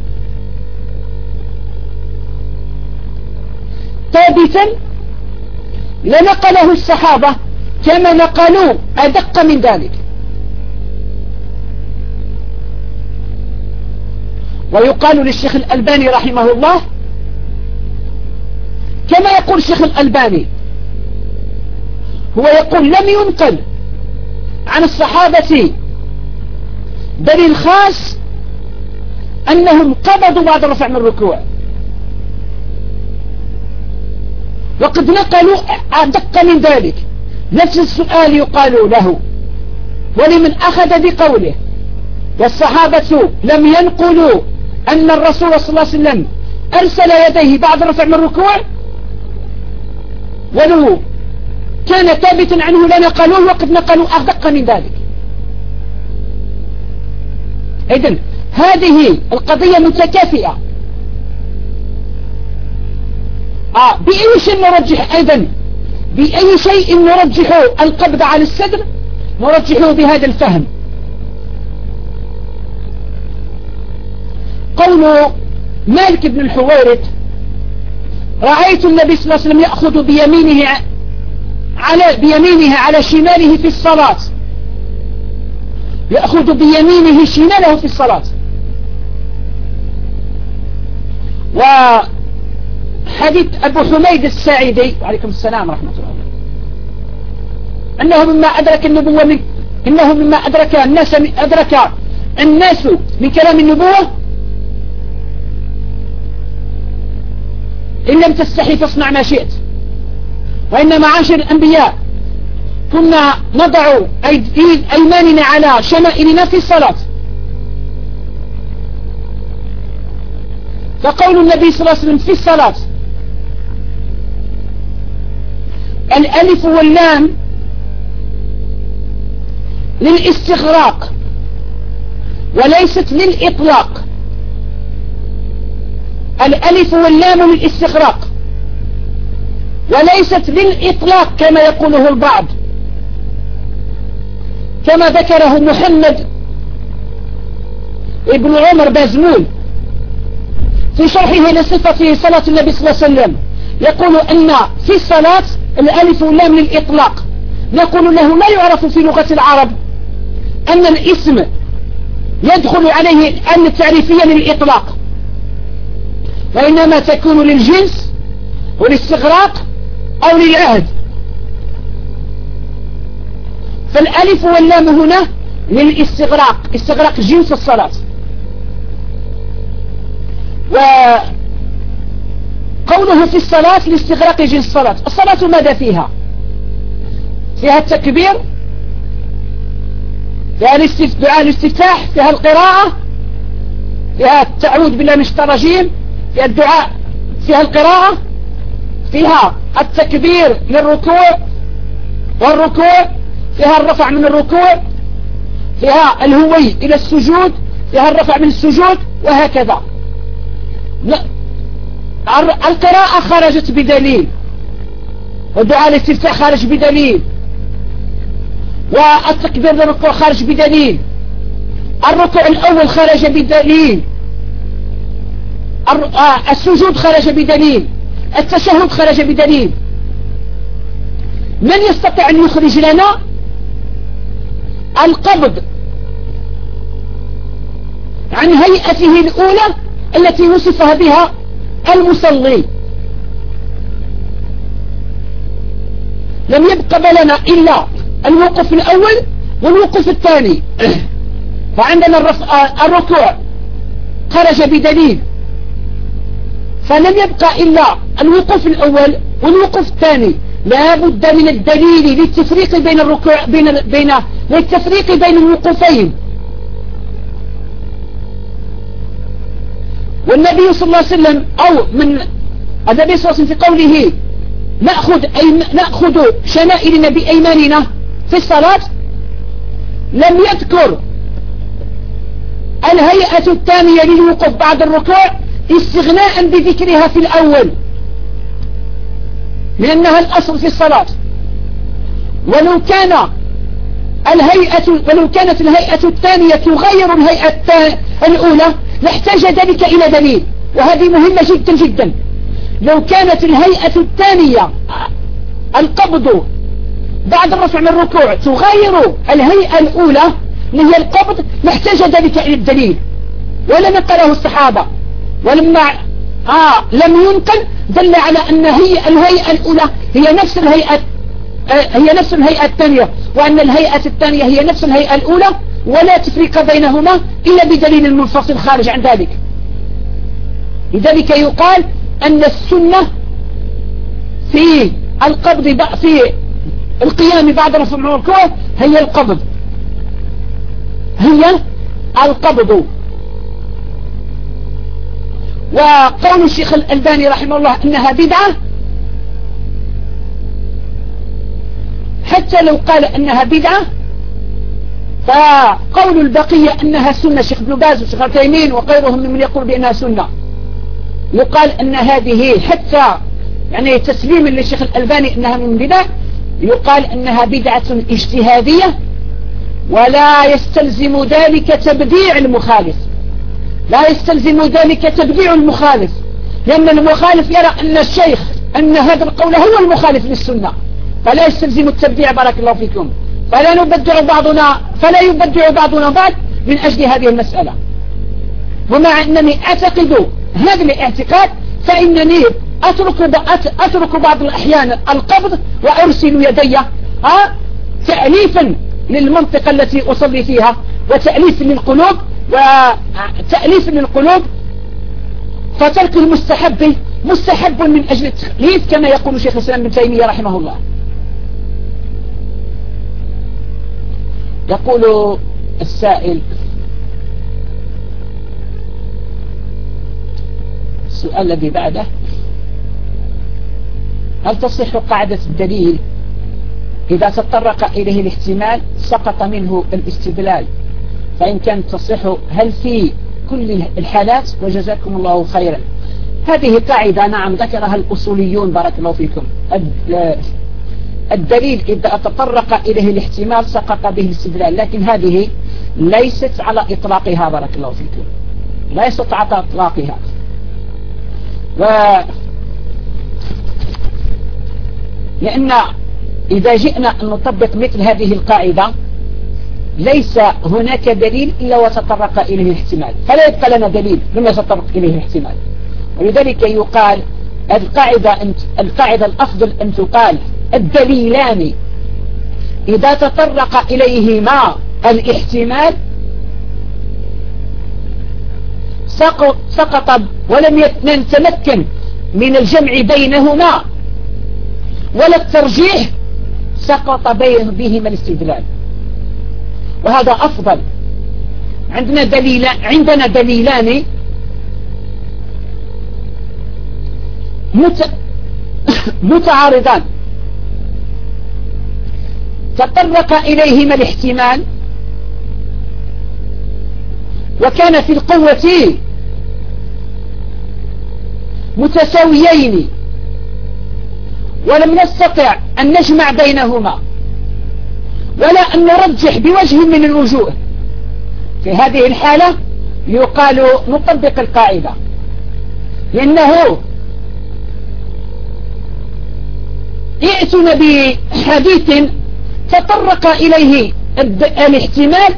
ثابتا لنقله الصحابة كما نقلوا أدق من ذلك. ويقال للشيخ الألباني رحمه الله كما يقول الشيخ الألباني، هو يقول لم ينقل عن الصحابة دليل خاص أنهم قبضوا بعد الرفع من الركوع، وقد نقلوا أدق من ذلك. نفس السؤال يقال له ولمن أخذ بقوله والصحابة لم ينقلوا أن الرسول صلى الله عليه وسلم أرسل يديه بعد الرفع من الركوع، ولو كان ثابتا عنه لنقلوه، وقد نقلوا أدق من ذلك. إذن هذه القضية متكافئة. بأي شيء نرجح أيضا، بأي شيء نرجح القبض على الصدر؟ نرجحه بهذا الفهم. قول مالك بن الحويرث: رأيت النبي صلى الله عليه وسلم يأخذ بيمينه على شماله في الصلاة، يأخذ بيمينه شماله في الصلاة. وحديث أبو حميد الساعدي وعليكم السلام ورحمة الله، أنه مما أدرك النبوة إنه مما أدرك الناس من كلام النبوة: إن لم تستحي فاصنع ما شئت. وإن معاشر الأنبياء كنا نضع أيماننا على شمائلنا في الصلاة. فقول النبي صلى الله عليه وسلم في الصلاة الألف واللام للاستغراق وليست للإطلاق. الألف واللام للاستغراق وليست للإطلاق كما يقوله البعض، كما ذكره محمد ابن عمر بازمول في شرحه لصفة صلاة النبي صلى الله عليه وسلم، يقول أن في الصلاة الألف واللام للإطلاق. نقول له لا يعرف في لغة العرب أن الاسم يدخل عليه الأن التعريفية للإطلاق، وإنما تكون للجنس والاستغراق أو للعهد. فالألف واللام هنا للاستغراق، استغراق جنس الصلاة. وقوله في الصلاة لاستغراق جنس الصلاة. الصلاة ماذا فيها؟ فيها التكبير، فيها دعاء الاستفتاح، فيها القراءة، فيها التعوذ بالله من الشيطان الرجيم، فيها الدعاء، فيها القراءة، فيها التكبير للركوع والركوع، فيها الرفع من الركوع، فيها الهوي إلى السجود، فيها الرفع من السجود، وهكذا. لا، القراءة خرجت بدليل، والدعاء الاستفتاح خرج بدليل، والتكبير للركوع خرج بدليل، الركوع الأول خرج بدليل، السجود خرج بدليل، التشهد خرج بدليل. من يستطيع أن يخرج لنا القبض عن هيئته الأولى التي وصفها بها المصلي؟ لم يبقى لنا إلا الوقوف الأول والوقوف الثاني. فعندنا الركوع خرج بدليل، فلم يبقى إلا الوقوف الأول والوقوف الثاني. لا بد من الدليل للتفريق بين الركوع للتفريق بين الوقوفين. والنبي صلى الله عليه وسلم النبي صلى الله عليه وسلم في قوله نأخذ شمائلنا بأيماننا في الصلاة لم يذكر الهيئة الثانية للوقوف بعد الركوع استغناء بذكرها في الأول، لأنها الأصل في الصلاة. ولو كانت الهيئة الثانية تغير الهيئة الأولى لاحتاج ذلك إلى دليل، وهذه مهمة جدا جدا. لو كانت الهيئة الثانية القبض بعد الرفع من الركوع تغير الهيئة الأولى اللي هي القبض لاحتاج ذلك إلى الدليل، ولا نقله الصحابة. ولما لم ينقل دل على أن الهيئة الأولى هي نفس الهيئة الثانية، وأن الهيئة الثانية هي نفس الهيئة الأولى، ولا تفريق بينهما إلا بدليل منفصل خارج عن ذلك. لذلك يقال أن السنة في القبض في القيام بعد رفع الركوع هي القبض. وقول الشيخ الألباني رحمه الله أنها بدعة، حتى لو قال أنها بدعة فقول البقية أنها سنة، شيخ ابن باز وشيخ عثيمين وغيرهم من يقول بأنها سنة، يقال أن هذه حتى يعني تسليما للشيخ الألباني أنها من بدع، يقال أنها بدعة اجتهادية، ولا يستلزم ذلك تبديع المخالف، لا يستلزم ذلك تبديع المخالف، لأن المخالف يرى أن الشيخ أن هذا القول هو المخالف للسنة، فلا يستلزم التبديع بارك الله فيكم، فلا يبدع بعضنا بعض من أجل هذه المسألة. ومع أنني أعتقد هذا الاعتقاد فإنني أترك بعض الأحيان القبض وأرسل يدي تأليفا للمنطقة التي أصلي فيها، وتأليف للقلوب، فترك المستحب مستحب من أجل التخليف كما يقول شيخ الإسلام ابن تيمية رحمه الله. يقول السائل: السؤال الذي بعده: هل تصح قاعدة الدليل إذا تطرق إليه الاحتمال سقط منه الاستدلال؟ فإن كانت تصح هل في كل الحالات؟ وجزاكم الله خيرا. هذه قاعدة نعم ذكرها الأصوليون بارك الله فيكم. الدليل إذا تطرق إليه الاحتمال سقط به الاستدلال، لكن هذه ليست على إطلاقها بارك الله فيكم، ليست على إطلاقها. لأن إذا جئنا أن نطبق مثل هذه القاعدة ليس هناك دليل إلا وتطرق إليه الاحتمال، فلا يبقى لنا دليل لما يتطرق إليه الاحتمال. ولذلك يقال القاعدة الأفضل أن تقال الدليلان إذا تطرق إليهما الاحتمال سقط ولم نتمكن من الجمع بينهما ولا الترجيح، سقط بهما الاستدلال، وهذا أفضل. عندنا دليلان متعارضان تطرق إليهما الاحتمال وكان في القوة متساويين، ولم نستطع أن نجمع بينهما ولا أن نرجح بوجه من الوجوه. في هذه الحالة يقال نطبق القاعدة، لأنه ائتنا بحديث تطرق إليه الاحتمال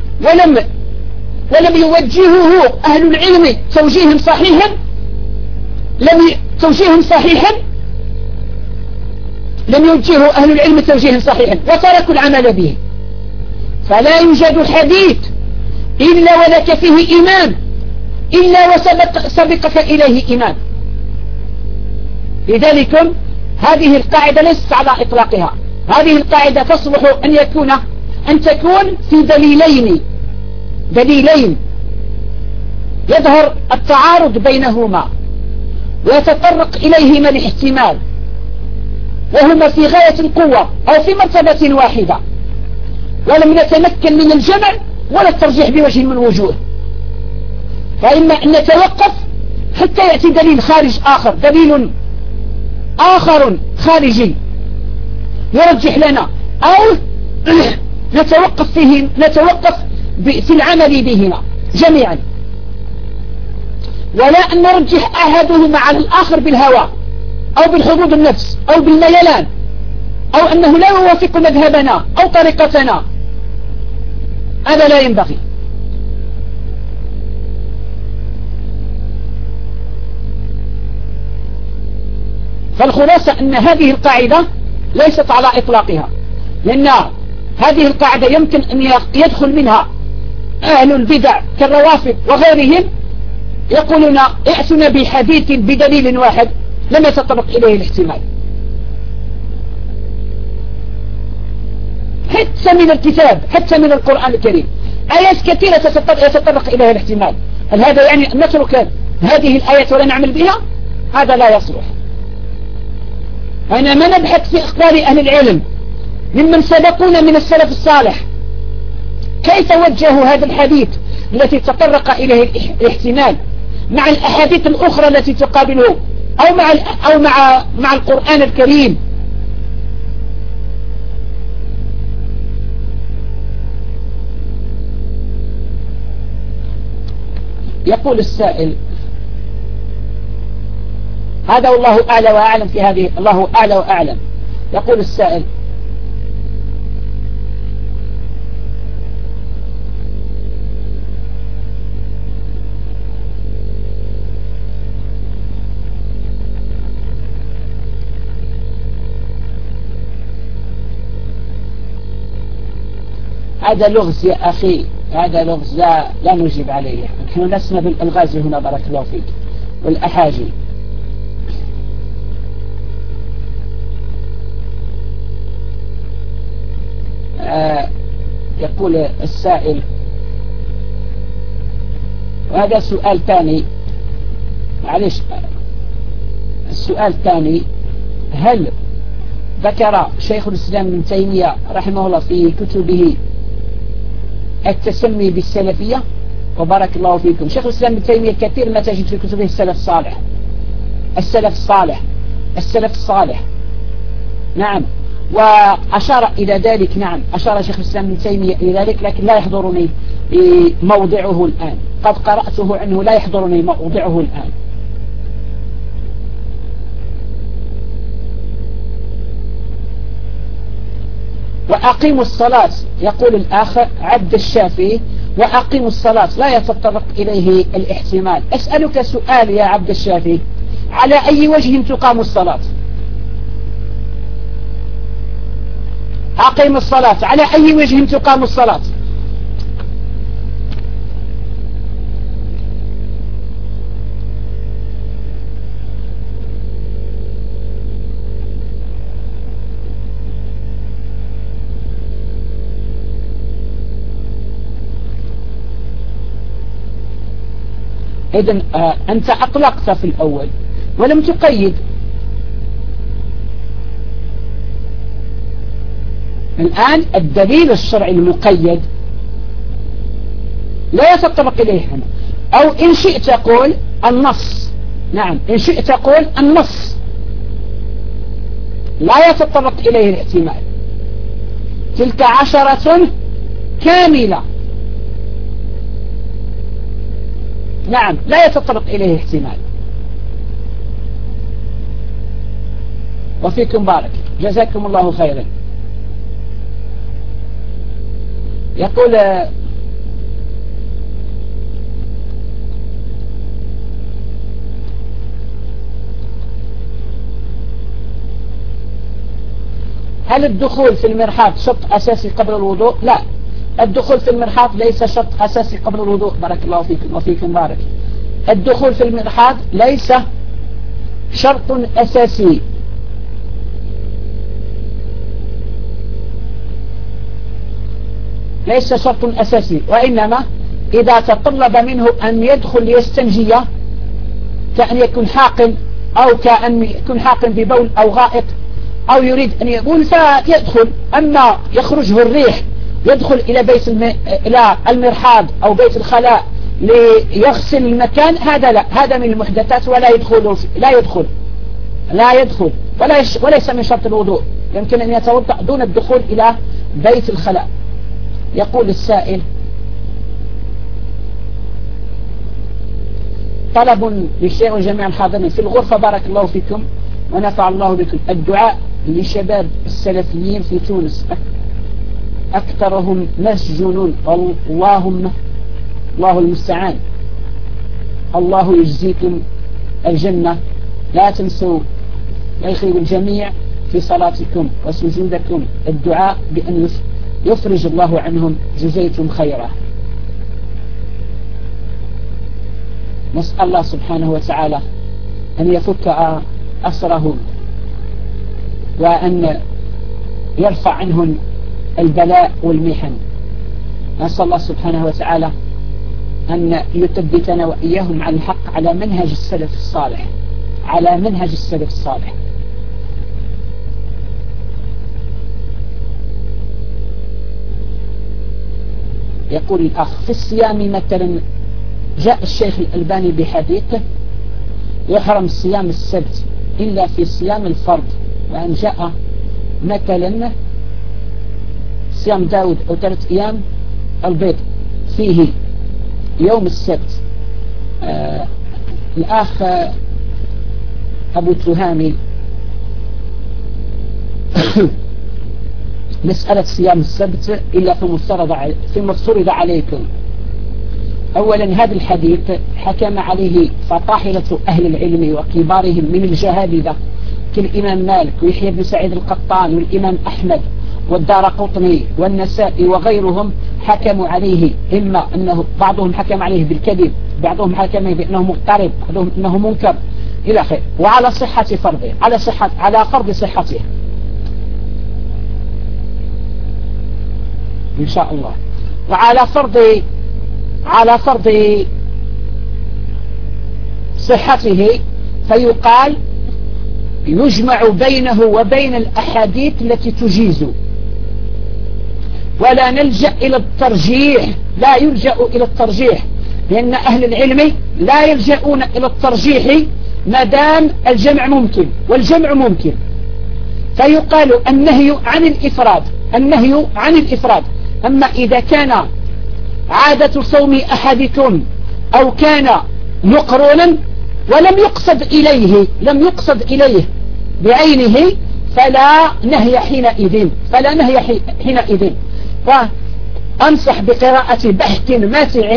ولم يوجهه أهل العلم توجيها صحيحا، لم يوجهه أهل العلم توجيها صحيحا وتركوا العمل به، فلا يوجد حديث إلا ولك فيه إمام إلا وسبقك إليه إمام. لذلك هذه القاعدة ليست على إطلاقها، هذه القاعدة تصلح أن تكون في دليلين يظهر التعارض بينهما ويتطرق إليهما الاحتمال وهما في غاية القوة أو في مرتبة واحدة، ولم نتمكن من الجمع ولا الترجيح بوجه من الوجوه، فإما أن نتوقف حتى يأتي دليل دليل آخر خارجي يرجح لنا، أو نتوقف في العمل بهما جميعا، ولا أن نرجح أحدهما على الآخر بالهوى أو بالحظوظ النفس أو بالميلان أو أنه لا يوافق مذهبنا أو طريقتنا، هذا لا ينبغي. فالخلاصة أن هذه القاعدة ليست على إطلاقها، لأن هذه القاعدة يمكن أن يدخل منها أهل البدع كالروافض وغيرهم يقولون ائتنا بحديث بدليل واحد لم يتطرق إليه الاحتمال، حتى من الكتاب حتى من القرآن الكريم آيات كثيرة يتطرق إليها الاحتمال. هل هذا يعني أن نترك هذه الآيات ولا نعمل بها؟ هذا لا يصلح. أنا ما نبحث في أخبار أهل العلم ممن سبقونا من السلف الصالح كيف وجهوا هذا الحديث التي تطرق إليه الاحتمال مع الأحاديث الأخرى التي تقابله أو مع القرآن الكريم. يقول السائل هذا والله أعلى وأعلم في هذه، الله أعلى وأعلم. يقول السائل هذا لغز يا أخي، هذا لغز لا نجيب عليه. نحن لسنا بالألغاز هنا بارك الله فيك والأحاجي. يقول السائل وهذا سؤال ثاني، معلش السؤال الثاني: هل ذكر شيخ الإسلام ابن تيمية رحمه الله في كتبه التسمي بالسلفية؟ وبارك الله فيكم. شيخ الإسلام ابن تيمية كثير ما تجد في كتبه السلف الصالح، السلف الصالح، السلف الصالح. نعم، وأشار إلى ذلك. نعم، أشار شيخ الإسلام ابن تيمية إلى ذلك، لكن لا يحضرني موضعه الآن. قد قرأته عنه، لا يحضرني موضعه الآن. وأقيموا الصلاة، يقول الآخر عبد الشافي: وأقيموا الصلاة لا يتطرق إليه الاحتمال. أسألك سؤال يا عبد الشافي: على أي وجه تقام الصلاة؟ أقيموا الصلاة على أي وجه تقام الصلاة؟ إذن أنت أطلقت في الأول ولم تقيد. الآن الدليل الشرعي المقيد لا يتطرق إليه هنا، أو إن شئت قول النص. نعم، إن شئت قول النص لا يتطرق إليه الاحتمال. تلك 10 كاملة. نعم، لا يتطرق إليه احتمال. وفيكم بارك، جزاكم الله خيرا. يقول هل الدخول في المرحاض شرط أساسي قبل الوضوء؟ لا، الدخول في المرحاض ليس شرط أساسي قبل الوضوء. بارك الله فيكم وفيكم بارك. الدخول في المرحاض ليس شرط أساسي. ليس شرط أساسي، وإنما إذا تطلب منه أن يدخل ليستنجي، كأن يكون حاقن، أو كأن يكون حاقن ببول أو غائط، أو يريد أن يقول فيدخل. أما يخرجه الريح يدخل إلى المرحاض أو بيت الخلاء ليغسل المكان، هذا لا، هذا من المحدثات ولا يدخل، لا يدخل وليس من شرط الوضوء. يمكن أن يتوضأ دون الدخول إلى بيت الخلاء. يقول السائل: طلب للشيخ وجميع الحاضرين في الغرفة بارك الله فيكم ونفع الله بكم الدعاء لشباب السلفيين في تونس، أكثرهم مسجونون، الله المستعان. الله يجزيكم الجنة. لا تنسوا ويخير الجميع في صلاتكم وسجودكم الدعاء بأن يفرج الله عنهم، جزيتم خيرا. نسأل الله سبحانه وتعالى أن يفك أسرهم وأن يرفع عنهم البلاء والمحن. نسأل الله سبحانه وتعالى أن يثبتنا وإياهم على الحق على منهج السلف الصالح، على منهج السلف الصالح. يقول الأخ: في الصيام مثلا جاء الشيخ الألباني بحديثه يحرم صيام السبت إلا في صيام الفرض، وأن جاء مثلا صيام داود أو 3 أيام البيض فيه يوم السبت. الأخ أبو تهامي مسألة صيام السبت إلا في مفترض عليكم. أولا هذا الحديث حكم عليه فطاحلة أهل العلم وكبارهم من الجهابذة كالإمام مالك ويحيى بن سعيد القطان والإمام أحمد والدارقطني والنسائي وغيرهم، حكموا عليه إما أنه بعضهم حكم عليه بالكذب، بعضهم حكم عليه بأنه مضطرب، بعضهم أنه منكر إلى آخره، وعلى صحة فرضه، على فرض صحته إن شاء الله، وعلى فرض صحته فيقال يجمع بينه وبين الأحاديث التي تجيز، ولا نلجأ إلى الترجيح، لا يلجأ إلى الترجيح، لأن أهل العلم لا يلجؤون إلى الترجيح ما دام الجمع ممكن، والجمع ممكن، فيقال النهي عن الإفراد. أما إذا كان عادة صوم أحدكم أو كان مقرونا ولم يقصد إليه بعينه فلا نهي حينئذ. وأنصح بقراءة بحث ماتع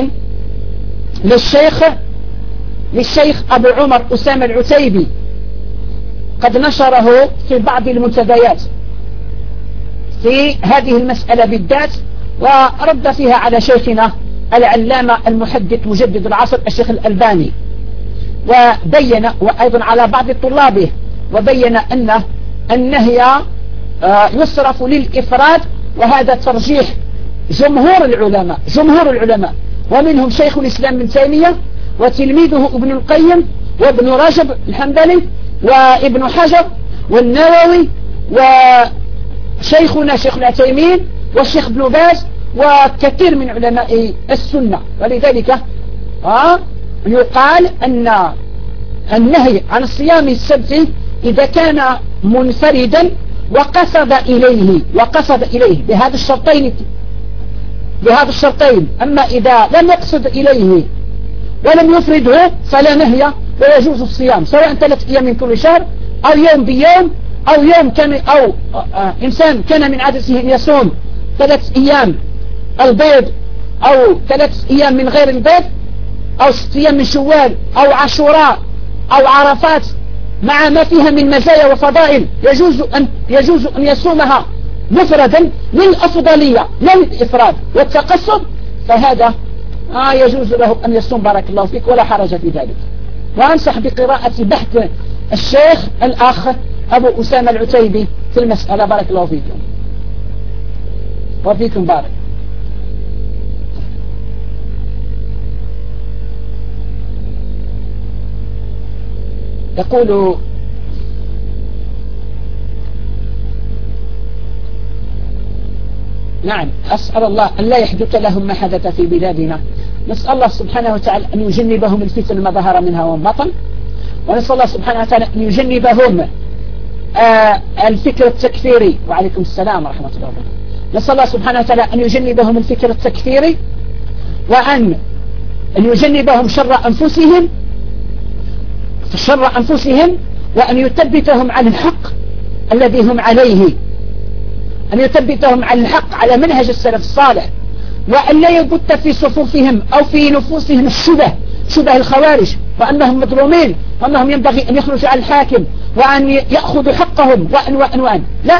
للشيخ أبو عمر أسامة العتيبي، قد نشره في بعض المنتديات في هذه المسألة بالذات، ورد فيها على شيخنا العلامة المحدث مجدد العصر الشيخ الألباني، وبين وأيضا على بعض طلابه، وبين أن النهي يصرف للإفراد، وهذا ترجيح جمهور العلماء ومنهم شيخ الإسلام ابن تيمية وتلميذه ابن القيم وابن رجب الحنبلي وابن حجر والنووي وشيخنا شيخ العثيمين والشيخ ابن باز وكثير من علماء السنة. ولذلك يقال أن النهي عن صيام السبت إذا كان منفردا وقصد إليه بهذا الشرطين. أما إذا لم يقصد إليه ولم يفرده فلا نهي، ويجوز الصيام سواء 3 أيام من كل شهر أو يوم بيوم، أو يوم أو إنسان كان من عادته أن يصوم 3 أيام البيض أو 3 أيام من غير البيض، أو 6 أيام من شوال أو عاشوراء أو عرفات، مع ما فيها من مزايا وفضائل يجوز أن يصومها مفردا للأفضلية لا للإفراد والتقصد، فهذا يجوز له أن يصوم بارك الله فيك ولا حرج في ذلك. وأنصح بقراءة بحث الشيخ الأخ أبو أسامة العتيبي في المسألة، بارك الله فيكم وفيكم بارك. يقول نعم أسأل الله أن لا يحدث لهم ما حدث في بلادنا، نسأل الله سبحانه وتعالى أن يجنبهم الفتن ما ظهر منها وما بطن، ونسأل الله سبحانه وتعالى أن يجنبهم الفكر التكفيري. وعليكم السلام ورحمة الله وبركاته. نسأل الله سبحانه وتعالى أن يجنبهم الفكر التكفيري، وأن يجنبهم شر أنفسهم، وأن يثبتهم على الحق الذي هم عليه، أن يثبتهم على الحق على منهج السلف الصالح، وأن لا يبت في صفوفهم أو في نفوسهم شبه الخوارج، وأنهم مظلومين، وأنهم ينبغي أن يخرجوا على الحاكم، وأن يأخذوا حقهم وأن لا،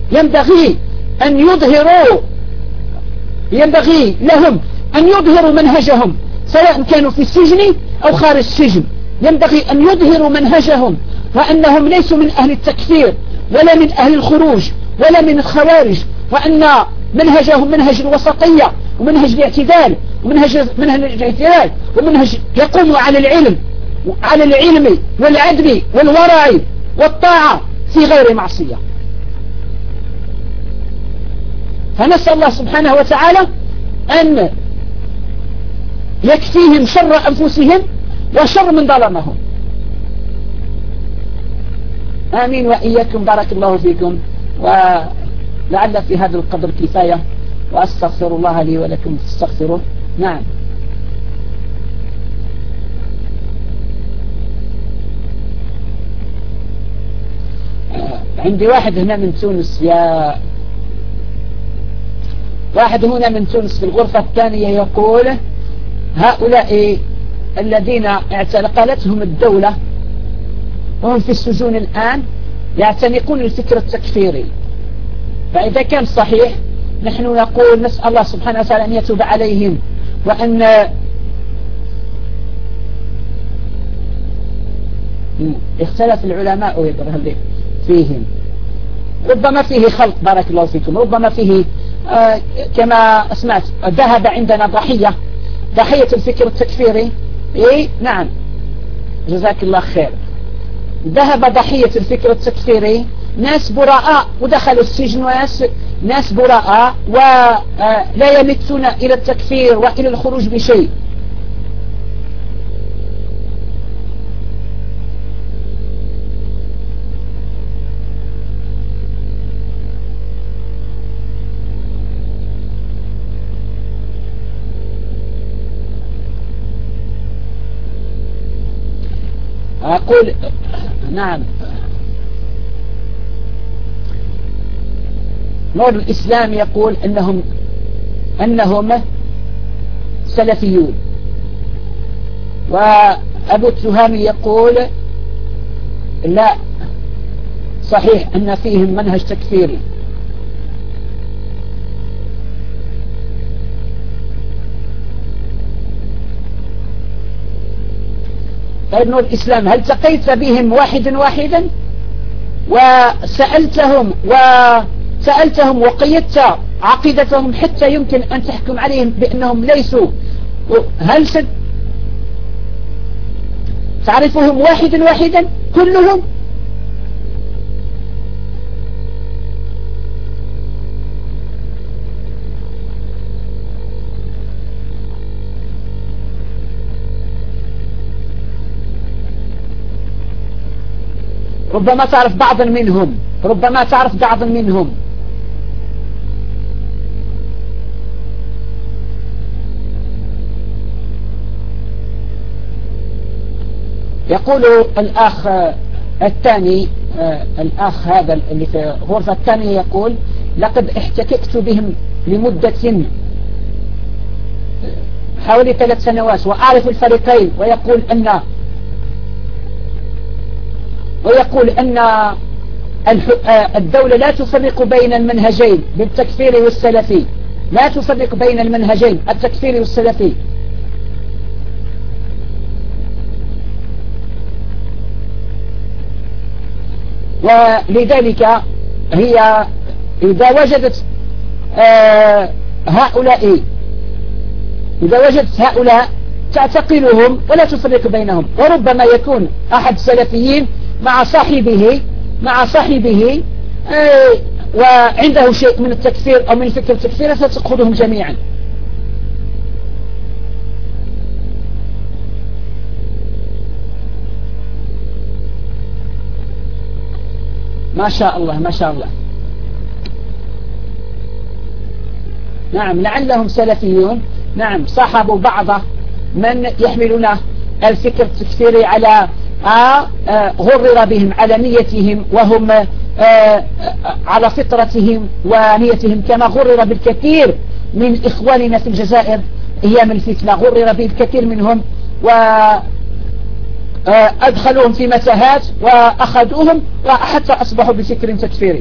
ينبغي لهم أن يظهروا منهجهم سواء كانوا في السجن أو خارج السجن. ينبغي أن يظهروا منهجهم وأنهم ليسوا من أهل التكفير ولا من أهل الخروج ولا من الخوارج، وأن منهجهم منهج الوسطية ومنهج الاعتدال ومنهج يقوم على العلم والعدل والورع والطاعة في غير معصية. فنسأل الله سبحانه وتعالى أن يكفيهم شر أنفسهم وشر من ظلمهم. آمين وإياكم، بارك الله فيكم، ولعل في هذا القدر كفاية، وأستغفر الله لي ولكم فاستغفروه. نعم. عندي واحد هنا من تونس، واحد هنا من تونس في الغرفة الثانية يقول: هؤلاء الذين اعتقلتهم الدولة وهم في السجون الآن يعتنقون الفكر التكفيري، فإذا كان صحيح نحن نقول نسأل الله سبحانه وتعالى أن يتوب عليهم، وأن اختلف العلماء فيهم، ربما فيه خلط بارك الله فيكم، ربما فيه كما أسمعت ذهب عندنا ضحية الفكر التكفيري. نعم جزاك الله خير. ذهب ضحية الفكر التكفيري ناس براء ودخلوا السجن، ناس براء ولا يمتون إلى التكفير وإلى الخروج بشيء. أقول نعم، نور الإسلام يقول أنهم سلفيون، وأبو التهامي يقول لا، صحيح أن فيهم منهج تكفيري. طيب نور الإسلام، هل تقيت بهم واحدا وسألتهم وقيدت عقيدتهم حتى يمكن أن تحكم عليهم بأنهم ليسوا؟ هل تعرفهم واحدا كلهم؟ ربما تعرف بعضا منهم. يقول الأخ الثاني، الأخ هذا اللي في غرفة الثانية يقول: لقد احتككت بهم لمدة حوالي 3 سنوات وأعرف الفريقين، ويقول أن الدولة لا تفرق بين المنهجين بالتكفير والسلفي، لا تفرق بين المنهجين التكفير والسلفي. ولذلك هي إذا وجدت هؤلاء تعتقلهم ولا تفرق بينهم، وربما يكون أحد سلفيين مع صاحبه وعنده شيء من التكفير أو من فكر التكفير فتأخذهم جميعا. ما شاء الله. نعم لعلهم سلفيون. نعم صاحبوا بعض من يحملون الفكر التكفيري على غرر بهم على نيتهم، وهم على فطرتهم ونيتهم، كما غرر بالكثير من إخواننا في الجزائر أيام الفتنة، غرر بالكثير منهم أدخلوهم في متاهات وأخذوهم وحتى أصبحوا بفكر تكفيري.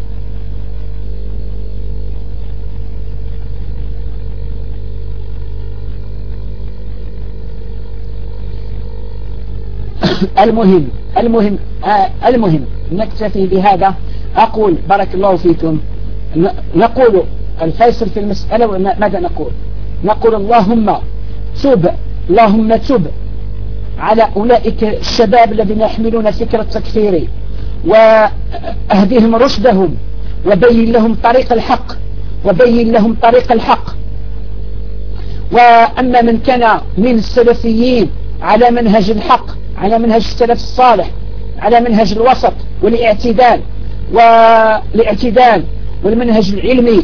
المهم نكتفي بهذا. أقول بارك الله فيكم، نقول الفيصل في المسألة ماذا نقول اللهم تب على أولئك الشباب الذين يحملون فكرة التكفير، وأهدهم رشدهم، وبين لهم طريق الحق. وأما من كان من السلفيين على منهج الحق، على منهج السلف الصالح، على منهج الوسط والاعتدال والمنهج العلمي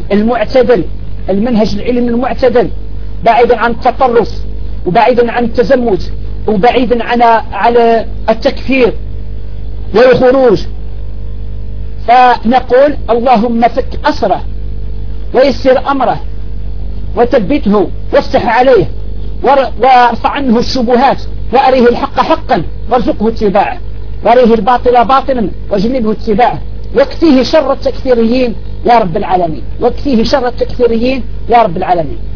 المعتدل، بعيدا عن التطرف، وبعيدا عن التزمت، وبعيدا على التكفير والخروج، فنقول اللهم فك أسره ويسر أمره وثبته وافتح عليه وارفع عنه الشبهات، وأريه الحق حقا وارزقه اتباعه، وأريه الباطل باطلا وجنبه اتباعه، واكفيه شر التكفيريين يا رب العالمين.